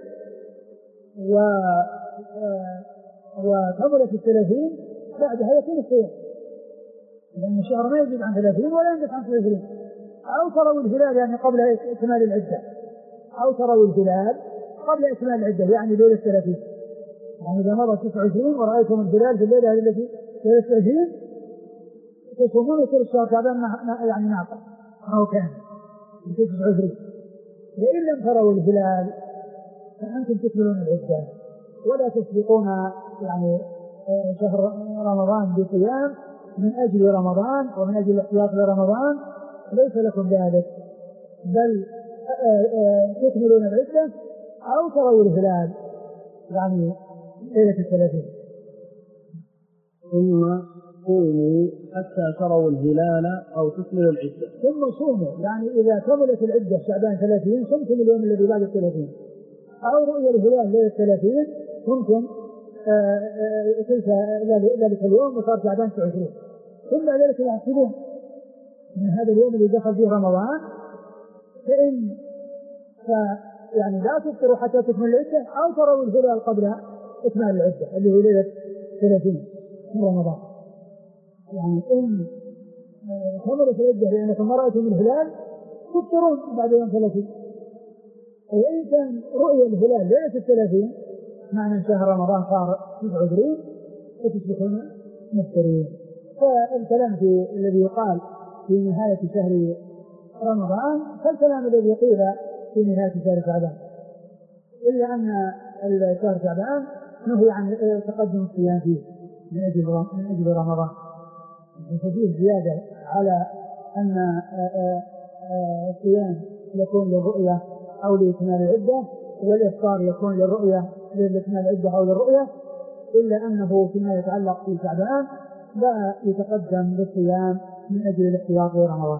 [SPEAKER 2] وكملت 30 بعدها يكون الصيام لأن الشهر ما يزيد عن 30 ولا ينقص عن 30. أو تروا الهلال يعني قبل إكمال العدة أو تروا الهلال قبل إكمال العدة يعني ليلة 30 يعني إذا مضى 29 ورأيتم الهلال في الليلة التي 23 تصومون يصير الشهر شعبان يعني ناقص أو كان 29. وإن لم تروا الهلال فأنتم تكملون العدة ولا تسبقون يعني شهر رمضان بصيام من أجل رمضان ومن أجل الاحتياط لرمضان ليس لكم ذلك بل تكملون العدة أو تروا الهلال يعني ليلة 30
[SPEAKER 1] ثم صوموا حتى تروا الهلال أو تكملوا العدة.
[SPEAKER 2] ثم صوموا يعني إذا كملت العدة شعبان 30 صمتم اليوم الذي بعد 30 أو رؤيا الهلال ليلة 30 ممكن ذلك اليوم وصار شعبان 29 ثم ذلك يحسبون من هذا اليوم اللي دخل فيه رمضان فإن يعني لا تفطروا حتى تكمل العدة أو تروا الهلال قبل إكمال العدة اللي هي ليلة 30 من رمضان. يعني إن كملت العدة لأنكم ما رأيتم الهلال تفطرون بعد يوم 30. وإن كان رؤيا الهلال ليلة 30 معنى شهر رمضان صار 29 فتصبحون مفطرين. فالكلام في الذي يقال في نهاية شهر رمضان كالكلام الذي قيل في نهاية شهر شعبان إلا أن شهر شعبان نهي عن تقدم الصيام فيه من أجل رمضان ففيه زيادة على أن الصيام يكون للرؤية أو لإكمال العدة والإفطار يكون للرؤية لإكمال العدة أو للرؤية إلا أنه فيما يتعلق في شعبان لا يتقدم بالصيام من أجل الاحتياط لرمضان.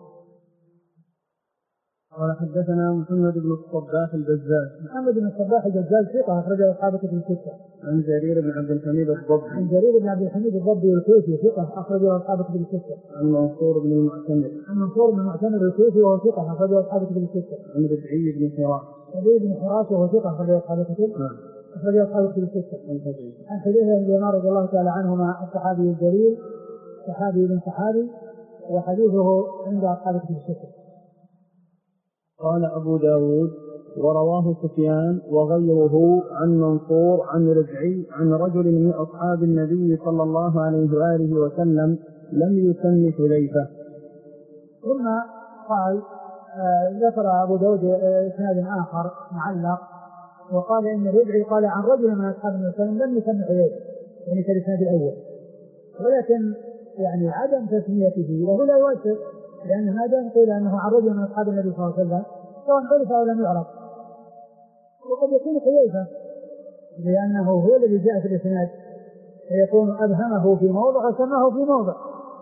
[SPEAKER 1] قال حدثنا محمد بن الصباح البزاز.
[SPEAKER 2] محمد بن الصباح البزاز ثقة أخرجه أصحاب كتب الستة.
[SPEAKER 1] عن جرير بن عبد الحميد الضبي.
[SPEAKER 2] عن جرير بن عبد الحميد الضبي الكوفي ثقة أخرجه أصحاب كتب الستة.
[SPEAKER 1] عن منصور بن المعتمر.
[SPEAKER 2] عن منصور بن المعتمر الكوفي وهو ثقة أخرجه أصحاب كتب الستة.
[SPEAKER 1] عن ربعي بن فراش.
[SPEAKER 2] ربعي بن فراش وهو ثقة أخرجه أصحاب كتب. أخرجه أصحاب كتب الستة. عن حذيفة بن اليمان رضي الله تعالى عنهما الصحابي الجليل صحابي بن صحابي وحديثه عند أصحاب كتب الستة.
[SPEAKER 1] قال أبو داود ورواه سفيان وغيره عن منصور عن ربعي عن رجل من أصحاب النبي صلى الله عليه وآله وسلم لم يسم حذيفة.
[SPEAKER 2] ثم قال ذكر أبو داود إسناد آخر معلق وقال إن ربعي قال عن رجل من أصحاب النبي صلى الله عليه وسلم لم يسم حذيفة يعني كالإسناد الأول ولكن يعني عدم تسميته له لا يؤثر لأن ما دام قيل أنه عن رجل من أصحاب النبي صلى الله عليه وسلم سواء عرف أو لم يعرف وقد يكون حذيفة لأنه هو الذي جاء في الإسناد فيكون أبهمه في موضع وسماه في موضع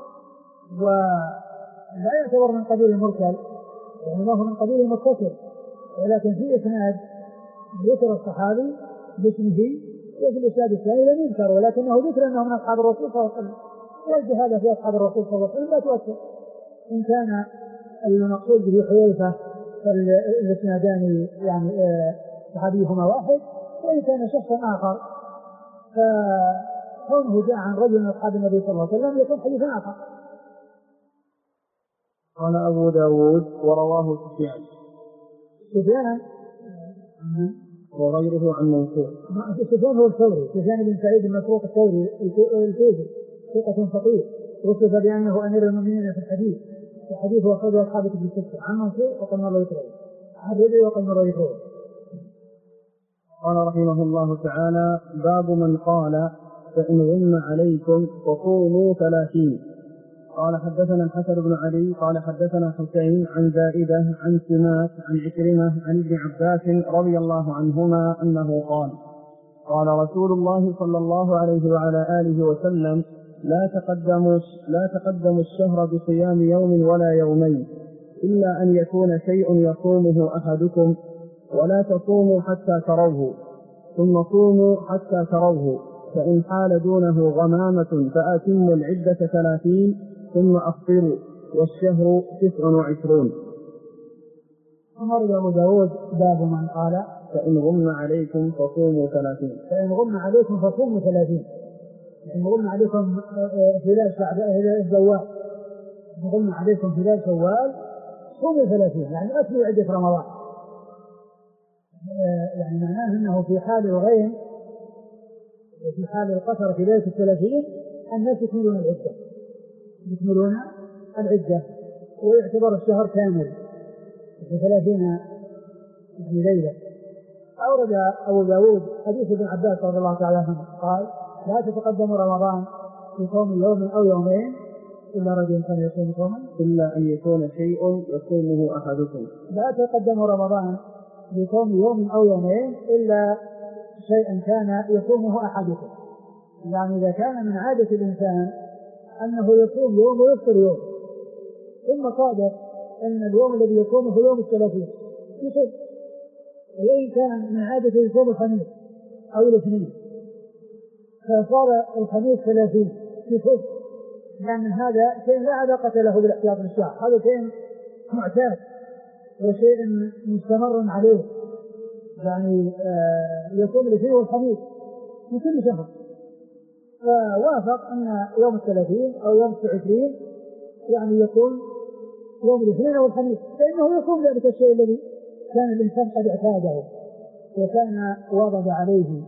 [SPEAKER 2] ولا يعتبر من قبيل المرسل وإنما هو من قبيل المتصل ولكن في إسناد ذكر الصحابي باسمه وفي الإسناد الثاني لم يذكر ولكنه ذكر أنه من أصحاب الرسول صلى الله عليه وسلم، وجه هذا في أصحاب الرسول صلى الله عليه وسلم لا تؤثر. إن كان المقصود به حذيفة فالإسنادان يعني صحابيهما واحد، وإن كان شخصا آخر فكونه جاء عن رجل من أصحاب النبي صلى الله عليه وسلم يكون حديثا آخر.
[SPEAKER 1] قال أبو داود ورواه سفيان وغيره عن منصور.
[SPEAKER 2] سفيان هو الثوري، سفيان بن سعيد بن مسروق الثوري الكوفي ثقة فقيه، وصف بأنه أمير المؤمنين في الحديث، الحديث هو أخرجه أصحاب كتب الستة عن منصور وقد مر ذكره، عن ربيع وقد مر ذكره.
[SPEAKER 1] قال رحمه الله تعالى: باب من قال فإن غم عليكم فصوموا 30. قال حدثنا الحسن بن علي قال حدثنا حسين عن زائدة عن سماك عن عكرمة عن ابن عباس رضي الله عنهما أنه قال: قال رسول الله صلى الله عليه وعلى آله وسلم: لا تقدموا الشهر بصيام يوم ولا يومين إلا أن يكون شيء يصومه أحدكم، ولا تصوموا حتى تروه، ثم صوموا حتى تروه، فإن حال دونه غمامة فأتموا العدة 30 ثم أفطروا، والشهر 29.
[SPEAKER 2] أمر أبو داود باب من قال
[SPEAKER 1] فإن غم عليكم فصوموا 30.
[SPEAKER 2] فإن غم عليكم فصوموا 30. إن غم عليكم هلال شوال، إن غم عليكم هلال شوال صوموا 30، يعني أكملوا عدة رمضان. يعني معناه أنه في حال الغيم وفي حال القصر في ليلة 30 الناس يكملون العدة ويعتبر الشهر كامل في 30 ليلة. أورد أبو داود حديث ابن عباس رضي الله تعالى عنه قال: لا تتقدم رمضان في صوم يوم أو يومين إلا رجل كان يصوم صوما
[SPEAKER 1] إلا أن يكون شيء يصومه أحدكم.
[SPEAKER 2] لا تتقدم رمضان في صوم يوم أو يومين إلا شيئا كان يصومه أحدكم. يعني إذا كان من عادة الإنسان أنه يصوم يوم ويفطر يوم، ثم صادف أن اليوم الذي يصومه هو يوم 30 يصوم، وإن كان من عادة يصوم الخميس أو الاثنين فصار الخميس 30 يصوم، لأن هذا شيء لا علاقة له بالاحتياط للشهر، هذا شيء معتاد وشيء مستمر عليه، يعني يصوم الاثنين والخميس من كل شهر، فوافق أن يوم 30 أو يوم 29 يعني يكون يوم الاثنين أو الخميس، فإنه يصوم ذلك الشيء الذي كان الإنسان قد اعتاده وكان واظب عليه.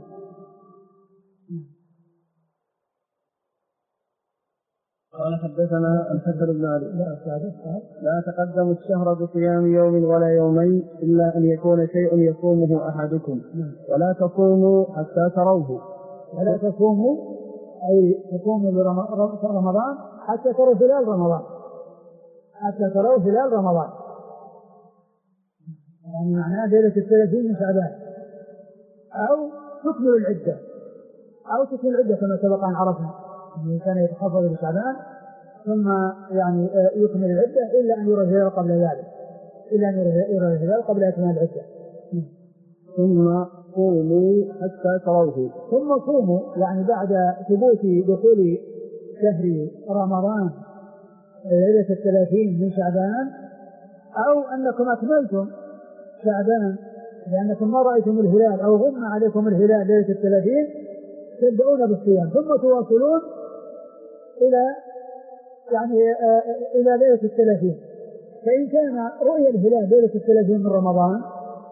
[SPEAKER 1] قال حدثنا الحسن بن علي: لا تقدموا الشهر بصيام يوم ولا يومين إلا أن يكون شيء يصومه أحدكم، ولا تصوموا حتى تروه.
[SPEAKER 2] ولا تصوموا أي تصوموا رمضان حتى تروا هلال رمضان، حتى تروا هلال رمضان، يعني معناه ليلة 30 من شعبان، أو تكمل العدة كما سبق أن عرفنا أنه كان يتحفظ بشعبان ثم يعني يكمل العدة إلا أن يرى الهلال قبل ذلك، قبل إكمال العدة.
[SPEAKER 1] ثم صوموا حتى تروه.
[SPEAKER 2] ثم صوموا يعني بعد ثبوت دخول شهر رمضان ليلة 30 من شعبان، أو أنكم أكملتم شعبان لأنكم ما رأيتم الهلال أو غم عليكم الهلال ليلة 30 تبدأون بالصيام ثم تواصلون إلى ليلة 30. فإن كان رؤية الهلال ليلة 30 من رمضان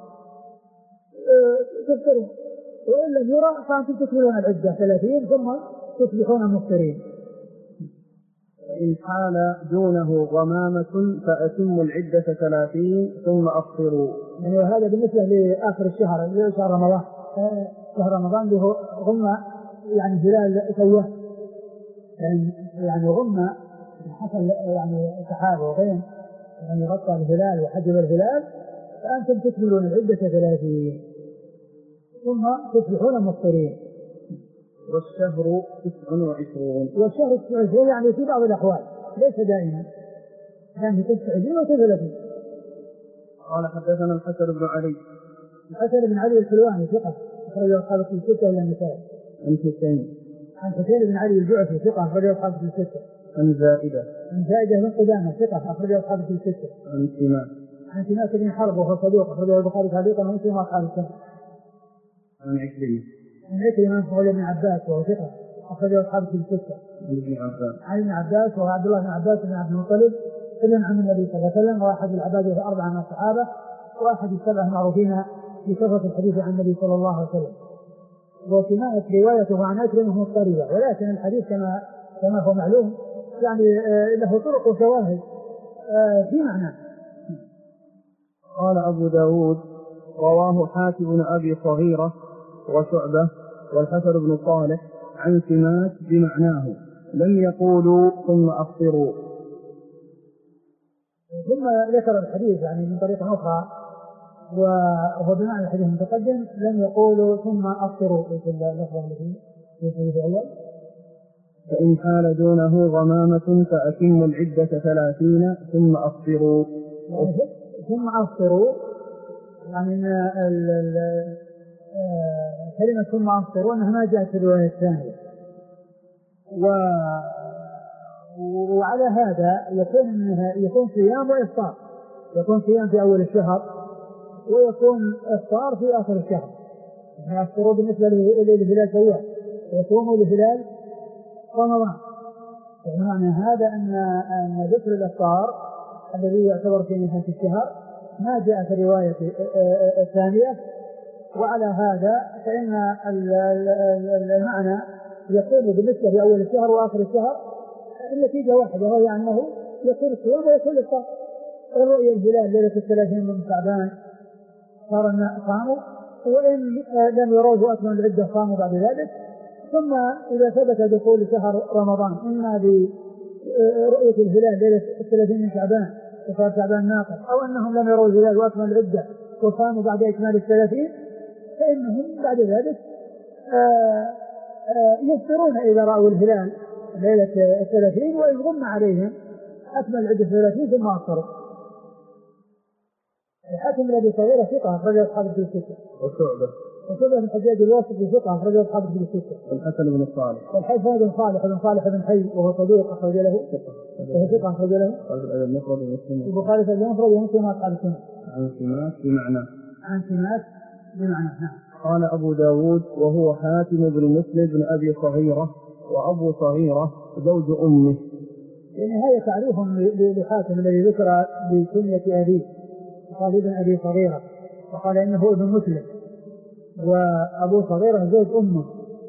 [SPEAKER 2] تفطروا، وإن لم يرى فأنتم تكملون العدة 30 ثم تصبحون مفطرين.
[SPEAKER 1] إن حال دونه غمامة فأتموا العدة 30 ثم أفطروا.
[SPEAKER 2] يعني هذا بالنسبة لآخر الشهر، شهر رمضان، شهر رمضان له غمة يعني هلال سواه، يعني غمة حصل يعني سحاب وغيم يعني غطى الهلال وحجب الهلال، فأنتم تكملون العدة 30 ثم تصبحون مفطرين.
[SPEAKER 1] والشهر 29.
[SPEAKER 2] والشهر 29 يعني في بعض الأحوال ليس دائما، يعني 29 و 30.
[SPEAKER 1] قال حدثنا الحسن بن علي.
[SPEAKER 2] الحسن بن علي الحلواني ثقة أخرجه أصحاب الكتب الستة إلا النسائي. عن حسين بن علي الجعفي ثقة أخرجه أصحاب الكتب الستة.
[SPEAKER 1] عن زائدة
[SPEAKER 2] بن قدامة ثقة أخرجه أصحاب الكتب الستة. عن سماك بن حرب وهو صدوق أخرجه البخاري تعليقا ومسلم وأصحاب السنة.
[SPEAKER 1] عن
[SPEAKER 2] عكرمة مولى بن عباس وهو ثقة أخرجه أصحاب الكتب الستة. عن ابن عباس وهو عبد الله بن عباس بن عبد المطلب ابن عم النبي صلى الله عليه وسلم وأحد العباد الأربعة من الصحابة وأحد السبعة المعروفين في كثرة الحديث عن النبي صلى الله عليه وسلم. وكانت روايته عن عكرمة مضطربة ولكن الحديث كما هو معلوم يعني له طرق وشواهد في معنى.
[SPEAKER 1] قال أبو داود رواه حاتم بن أبي صغيرة وشعبة والحسن بن صالح عن سماك بمعناه لم يقولوا ثم أفطروا.
[SPEAKER 2] ثم ذكر الحديث يعني من طريقة أخرى وهو بمعنى الحديث المتقدم لم يقولوا ثم أفطروا في اللفظة التي في الحديث الأول.
[SPEAKER 1] فإن حال دونه غمامة فأتموا العدة 30 ثم أفطروا.
[SPEAKER 2] ثم أفطروا يعني كلمة ثم أفطروا أنها ما جاءت في الرواية الثانية. وعلى هذا يكون صيام وإفطار، يكون صيام في أول الشهر ويكون إفطار في آخر الشهر. يفطروا بالنسبة لهلال شوال ويصوموا لهلال رمضان. ومعنى هذا أن ذكر الإفطار الذي يعتبر في نهاية الشهر ما جاء في الرواية الثانية. وعلى هذا فإن المعنى يكون بالنسبة لأول الشهر وآخر الشهر النتيجة واحدة وهي أنه يكون الصيام ويكون الإفطار. رؤية الهلال ليلة 30 من شعبان صاموا وإن لم يروه أكمل العدة صاموا بعد ذلك. ثم إذا ثبت دخول شهر رمضان إما برؤية الهلال ليلة 30 من شعبان وصار شعبان ناقص أو أنهم لم يروا الهلال وأكمل العدة وصاموا بعد إكمال 30 فإنهم بعد ذلك يفطرون إذا رأوا الهلال ليلة 30 وإن غم عليهم أكمل العدة 30 ثم أفطروا. حاتم بن أبي صغيرة ثقة أخرجه أصحاب الكتب الستة. وشعبة بن حجاج الواسطي ثقة أخرجه أصحاب الكتب الستة.
[SPEAKER 1] والحسن بن
[SPEAKER 2] صالح بن حي وهو صدوق أخرج له وهو ثقة أخرج له البخاري في المفرد ومسلم وأصحاب السنة.
[SPEAKER 1] عن سماك بمعنى.
[SPEAKER 2] نعم.
[SPEAKER 1] قال أبو داود وهو حاتم بن مسلم بن أبي صغيرة وأبو صغيرة زوج أمه.
[SPEAKER 2] يعني هذا تعريف لحاتم الذي ذكر بكنية أبيه قال ابن أبي صغيرة وقال إنه ابن مسلم وأبو صغيرة زوج أمه.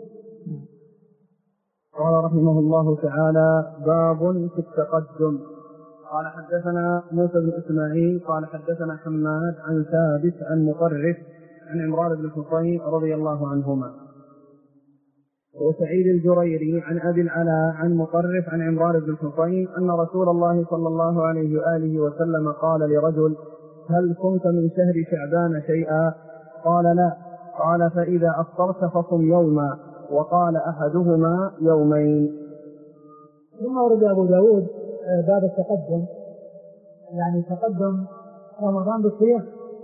[SPEAKER 1] قال رحمه الله تعالى باب في التقدم. قال حدثنا موسى بن إسماعيل قال حدثنا حماد عن ثابت عن مطرف عن عمران بن حصين رضي الله عنهما وسعيد الجريري عن أبي العلاء عن مطرف عن عمران بن حصين أن رسول الله صلى الله عليه وآله وسلم قال لرجل هل كنت من شهر شعبان شيئا؟ قال لا. قال فإذا أفطرت فصم يوما وقال أحدهما يومين.
[SPEAKER 2] ثم ورد أبو داود باب التقدم يعني تقدم رمضان بالصيام.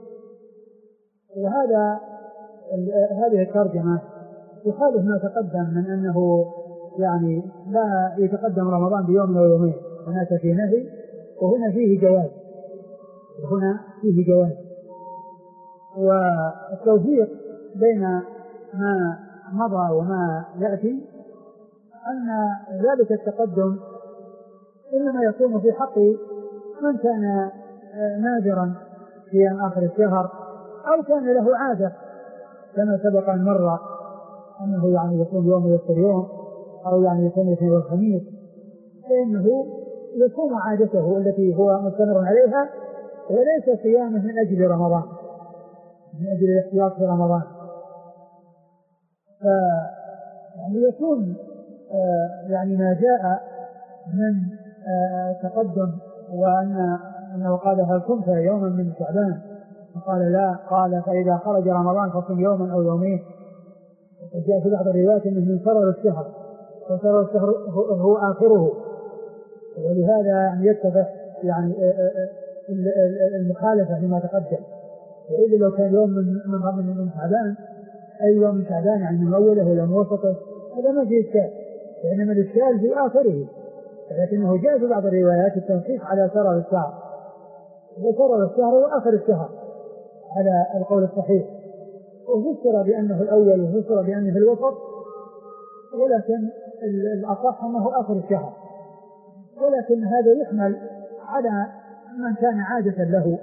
[SPEAKER 2] وهذا هذه الترجمة يخالف ما تقدم من أنه يعني لا يتقدم رمضان بيوم أو يومين. هناك في نهي وهنا فيه جواز والتوفيق بين ما مضى وما يأتي أن ذلك التقدم إنما يكون في حق من كان نادرا في آخر الشهر أو كان له عادة كما سبق أن مر أنه يعني يكون يوم ويفطر يوم أو يعني يكون الاثنين والخميس فإنه يكون عادته التي هو مستمر عليها وليس صيامه من أجل رمضان من أجل الاحتياط في رمضان. يعني يكون يعني ما جاء من تقدم وأنه قال هل كنت يوما من شعبان فقال لا. قال فإذا خرج رمضان فصم يوما أو يومين. وجاء في بعض الروايات أنه من فرر الشهر وفرر الشهر هو آخره. ولهذا يعني يتفق يعني المخالفة لما تقدم. وإذا لو كان يوم من شعبان أي يوم من شعبان يعني من أوله ولا من وسطه، هذا ما فيه إشكال، إنما الإشكال في آخره. لكنه جاء في بعض الروايات التنصيص على شرر الشهر، وشرر الشهر هو آخر الشهر على القول الصحيح، وفسر بأنه الأول وفسر بأنه الوسط، ولكن الأصح أنه آخر الشهر. ولكن هذا يحمل على من كان عادة له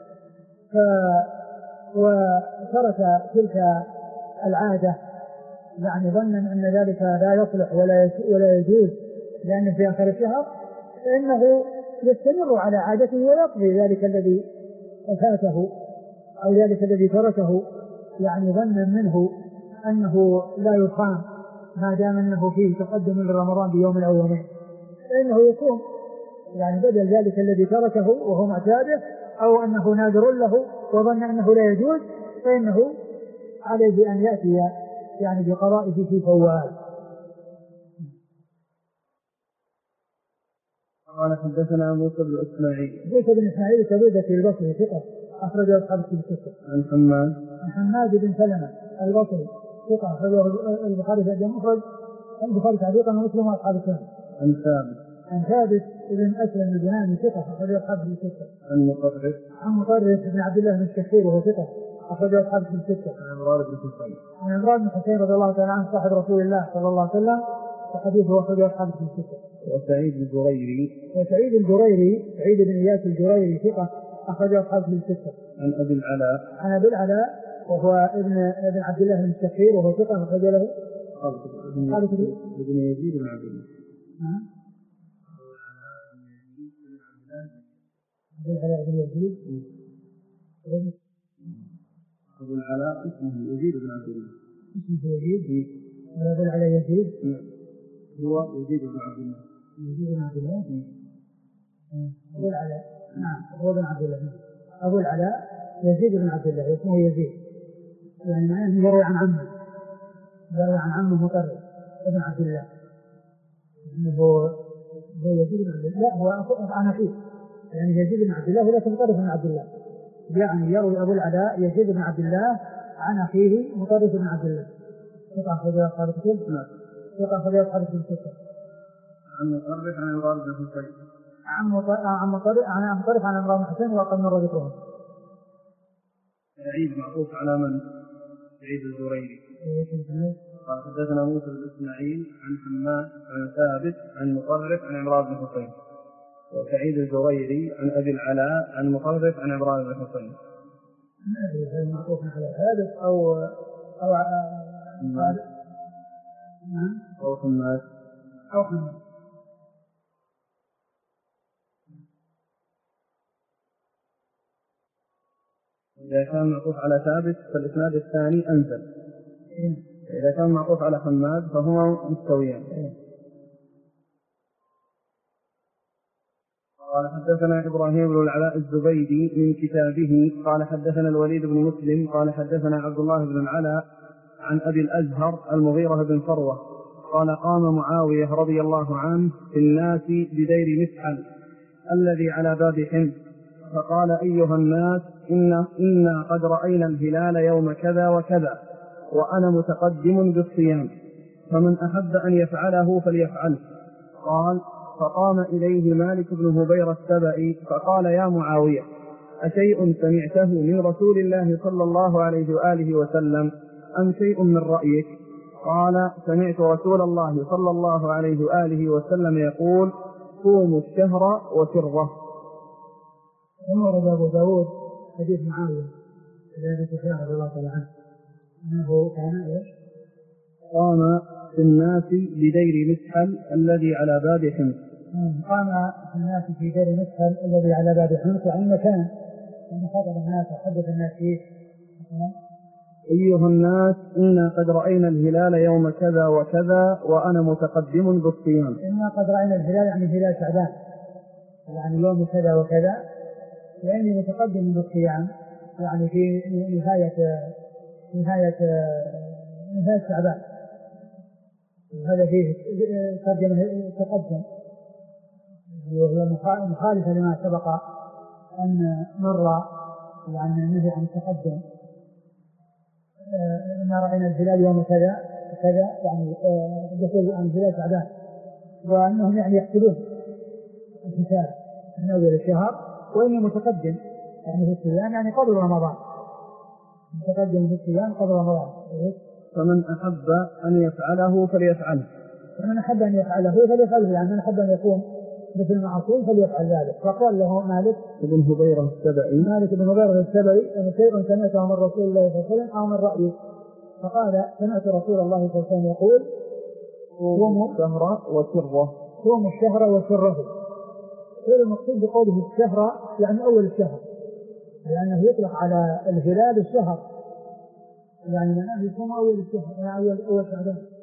[SPEAKER 2] وترك تلك العادة، يعني ظنا أن ذلك لا يصلح ولا يجوز لأنه في آخر الشهر، فإنه يستمر على عادته ويقضي ذلك الذي فاته أو ذلك الذي تركه، يعني ظنا منه أنه لا يصام ما دام أنه فيه تقدم من رمضان بيوم أو يومين، فإنه يصوم يعني بدل ذلك الذي تركه وهو معتاده، أو أنه نادر له وظن أنه لا يجوز، فإنه عليه أن يأتي يعني بقضائه في فوال.
[SPEAKER 1] قال حدثنا موسى بن إسماعيل.
[SPEAKER 2] موسى بن إسماعيل التبوذكي البصري ثقة أخرجه أصحاب الكتب الستة.
[SPEAKER 1] عن حماد.
[SPEAKER 2] عن حماد بن سلمة البصري ثقة أخرجه البخاري في المفرد، البخاري تعليقا ومسلم وأصحاب السنة.
[SPEAKER 1] عن ثابت.
[SPEAKER 2] عن ثابت بن أسلم البناني ثقة أخرجه أصحاب الكتب الستة.
[SPEAKER 1] عن مطرف.
[SPEAKER 2] عن مطرف بن عبد الله بن الشخير وهو ثقة أخرجه أصحاب الكتب الستة.
[SPEAKER 1] عن عمران بن حسين.
[SPEAKER 2] عن عمران بن حسين رضي الله تعالى عنه صاحب رسول الله صلى الله عليه وسلم، وحديثه أخرجه أصحاب الكتب الستة.
[SPEAKER 1] وسعيد الجريري.
[SPEAKER 2] وسعيد الجريري سعيد بن إياس الجريري ثقة أخرجه أصحاب الكتب الستة.
[SPEAKER 1] عن أبي العلاء.
[SPEAKER 2] عن أبي العلاء وهو ابن عبد الله بن الشخير وهو ثقة أخرج له
[SPEAKER 1] خالد بن يزيد بن عبد الله.
[SPEAKER 2] أبو العلاء بن يزيد.
[SPEAKER 1] أبو العلاء اسمه يزيد بن عبد الله.
[SPEAKER 2] اسمه يزيد. وأبو العلاء يزيد.
[SPEAKER 1] هو يزيد بن عبد الله.
[SPEAKER 2] يزيد بن عبد الله. أبو العلاء نعم هو بن عبد الله. أبو العلاء يزيد بن عبد الله اسمه يزيد، يعني معناه يروي عن عمه، يروي عن عمه مطرف ابن عبد الله، إنه هو يزيد بن عبد الله، لا هو عن أخيه، يعني يزيد بن عبد الله ولكن مطرف بن عبد الله، يعني يروي أبو العلاء يزيد بن عبد الله عن أخيه مطرف بن عبد الله. قطع خذها أصحاب الكتب. قطع خذها أصحاب الكتب.
[SPEAKER 1] عن مطرف عن عمران بن حسين.
[SPEAKER 2] عن مطرف عن عمران بن حسين وقد مر ذكرهم.
[SPEAKER 1] سعيد معطوف على من؟ سعيد الجريري. قال حدثنا موسى بن اسماعيل عن حماد عن ثابت عن مطرف عن عمران بن حسين. وسعيد الجريري عن ابي العلاء عن مطرف عن عمران بن حسين.
[SPEAKER 2] هل معطوف على ثابت او
[SPEAKER 1] حماد
[SPEAKER 2] او حماد.
[SPEAKER 1] إذا كان معطوف على ثابت فالإسناد الثاني أنزل. إذا كان معطوف على حماد فهما مستويان. قال حدثنا إبراهيم بن العلاء الزبيدي من كتابه قال حدثنا الوليد بن مسلم قال حدثنا عبد الله بن العلاء عن أبي الأزهر المغيرة بن فروة قال قام معاوية رضي الله عنه في الناس بدير مسحل الذي على باب حمص فقال أيها الناس إنا قد رأينا الهلال يوم كذا وكذا وأنا متقدم بالصيام فمن أحب أن يفعله فليفعله. قال فقام إليه مالك بن هبير السبئي فقال يا معاوية أشيء سمعته من رسول الله صلى الله عليه وآله وسلم أم شيء من رأيك؟ قال سمعت رسول الله صلى الله عليه وآله وسلم يقول صوموا الشهر وسره.
[SPEAKER 2] ورد أبو داود حديث معاوية الذي تشاهد الله تعالى عنه أنه كان إيش؟
[SPEAKER 1] قام في الناس بدير مسحل الذي على باب حمص.
[SPEAKER 2] قام في الناس في دير مسحل الذي على باب حمص، يعني مكان أن خاطب الناس وحدث الناس فيه.
[SPEAKER 1] أيها الناس إنا قد رأينا الهلال يوم كذا وكذا وأنا متقدم بالصيام.
[SPEAKER 2] إنا قد رأينا الهلال يعني هلال شعبان، يعني يوم كذا وكذا، يعني متقدم بالصيام، يعني في نهاية شعبان. هذا فيه تقدم وهي مخالفة لما سبق أن مر، يعني النهي عن التقدم إن رأينا الهلال يوم كذا كذا، يعني دخول عن هلال شعبان، وأنهم يعني يحسبون الحساب من أول الشهر، وإني متقدم يعني في الصيام يعني قبل رمضان، متقدم في الصيام قبل رمضان.
[SPEAKER 1] فمن أحب أن يفعله فليفعله.
[SPEAKER 2] فمن أحب أن يفعله فليفعله، يعني من أحب أن يكون مثل المعصوم فليفعل ذلك. فقال له مالك
[SPEAKER 1] بن هبيرة السبعي
[SPEAKER 2] أن شيء سمعته من رسول الله صلى الله عليه وسلم أو من رأيه. فقال سمعت رسول الله صلى الله عليه وسلم يقول صوموا
[SPEAKER 1] الشهر وسره.
[SPEAKER 2] صوموا الشهر وسره. غير المقصود بقوله الشهر يعني أول الشهر، لأنه يطلق على الهلال الشهر، يعني من أن يصوم أول الشهر يعني أول شهر.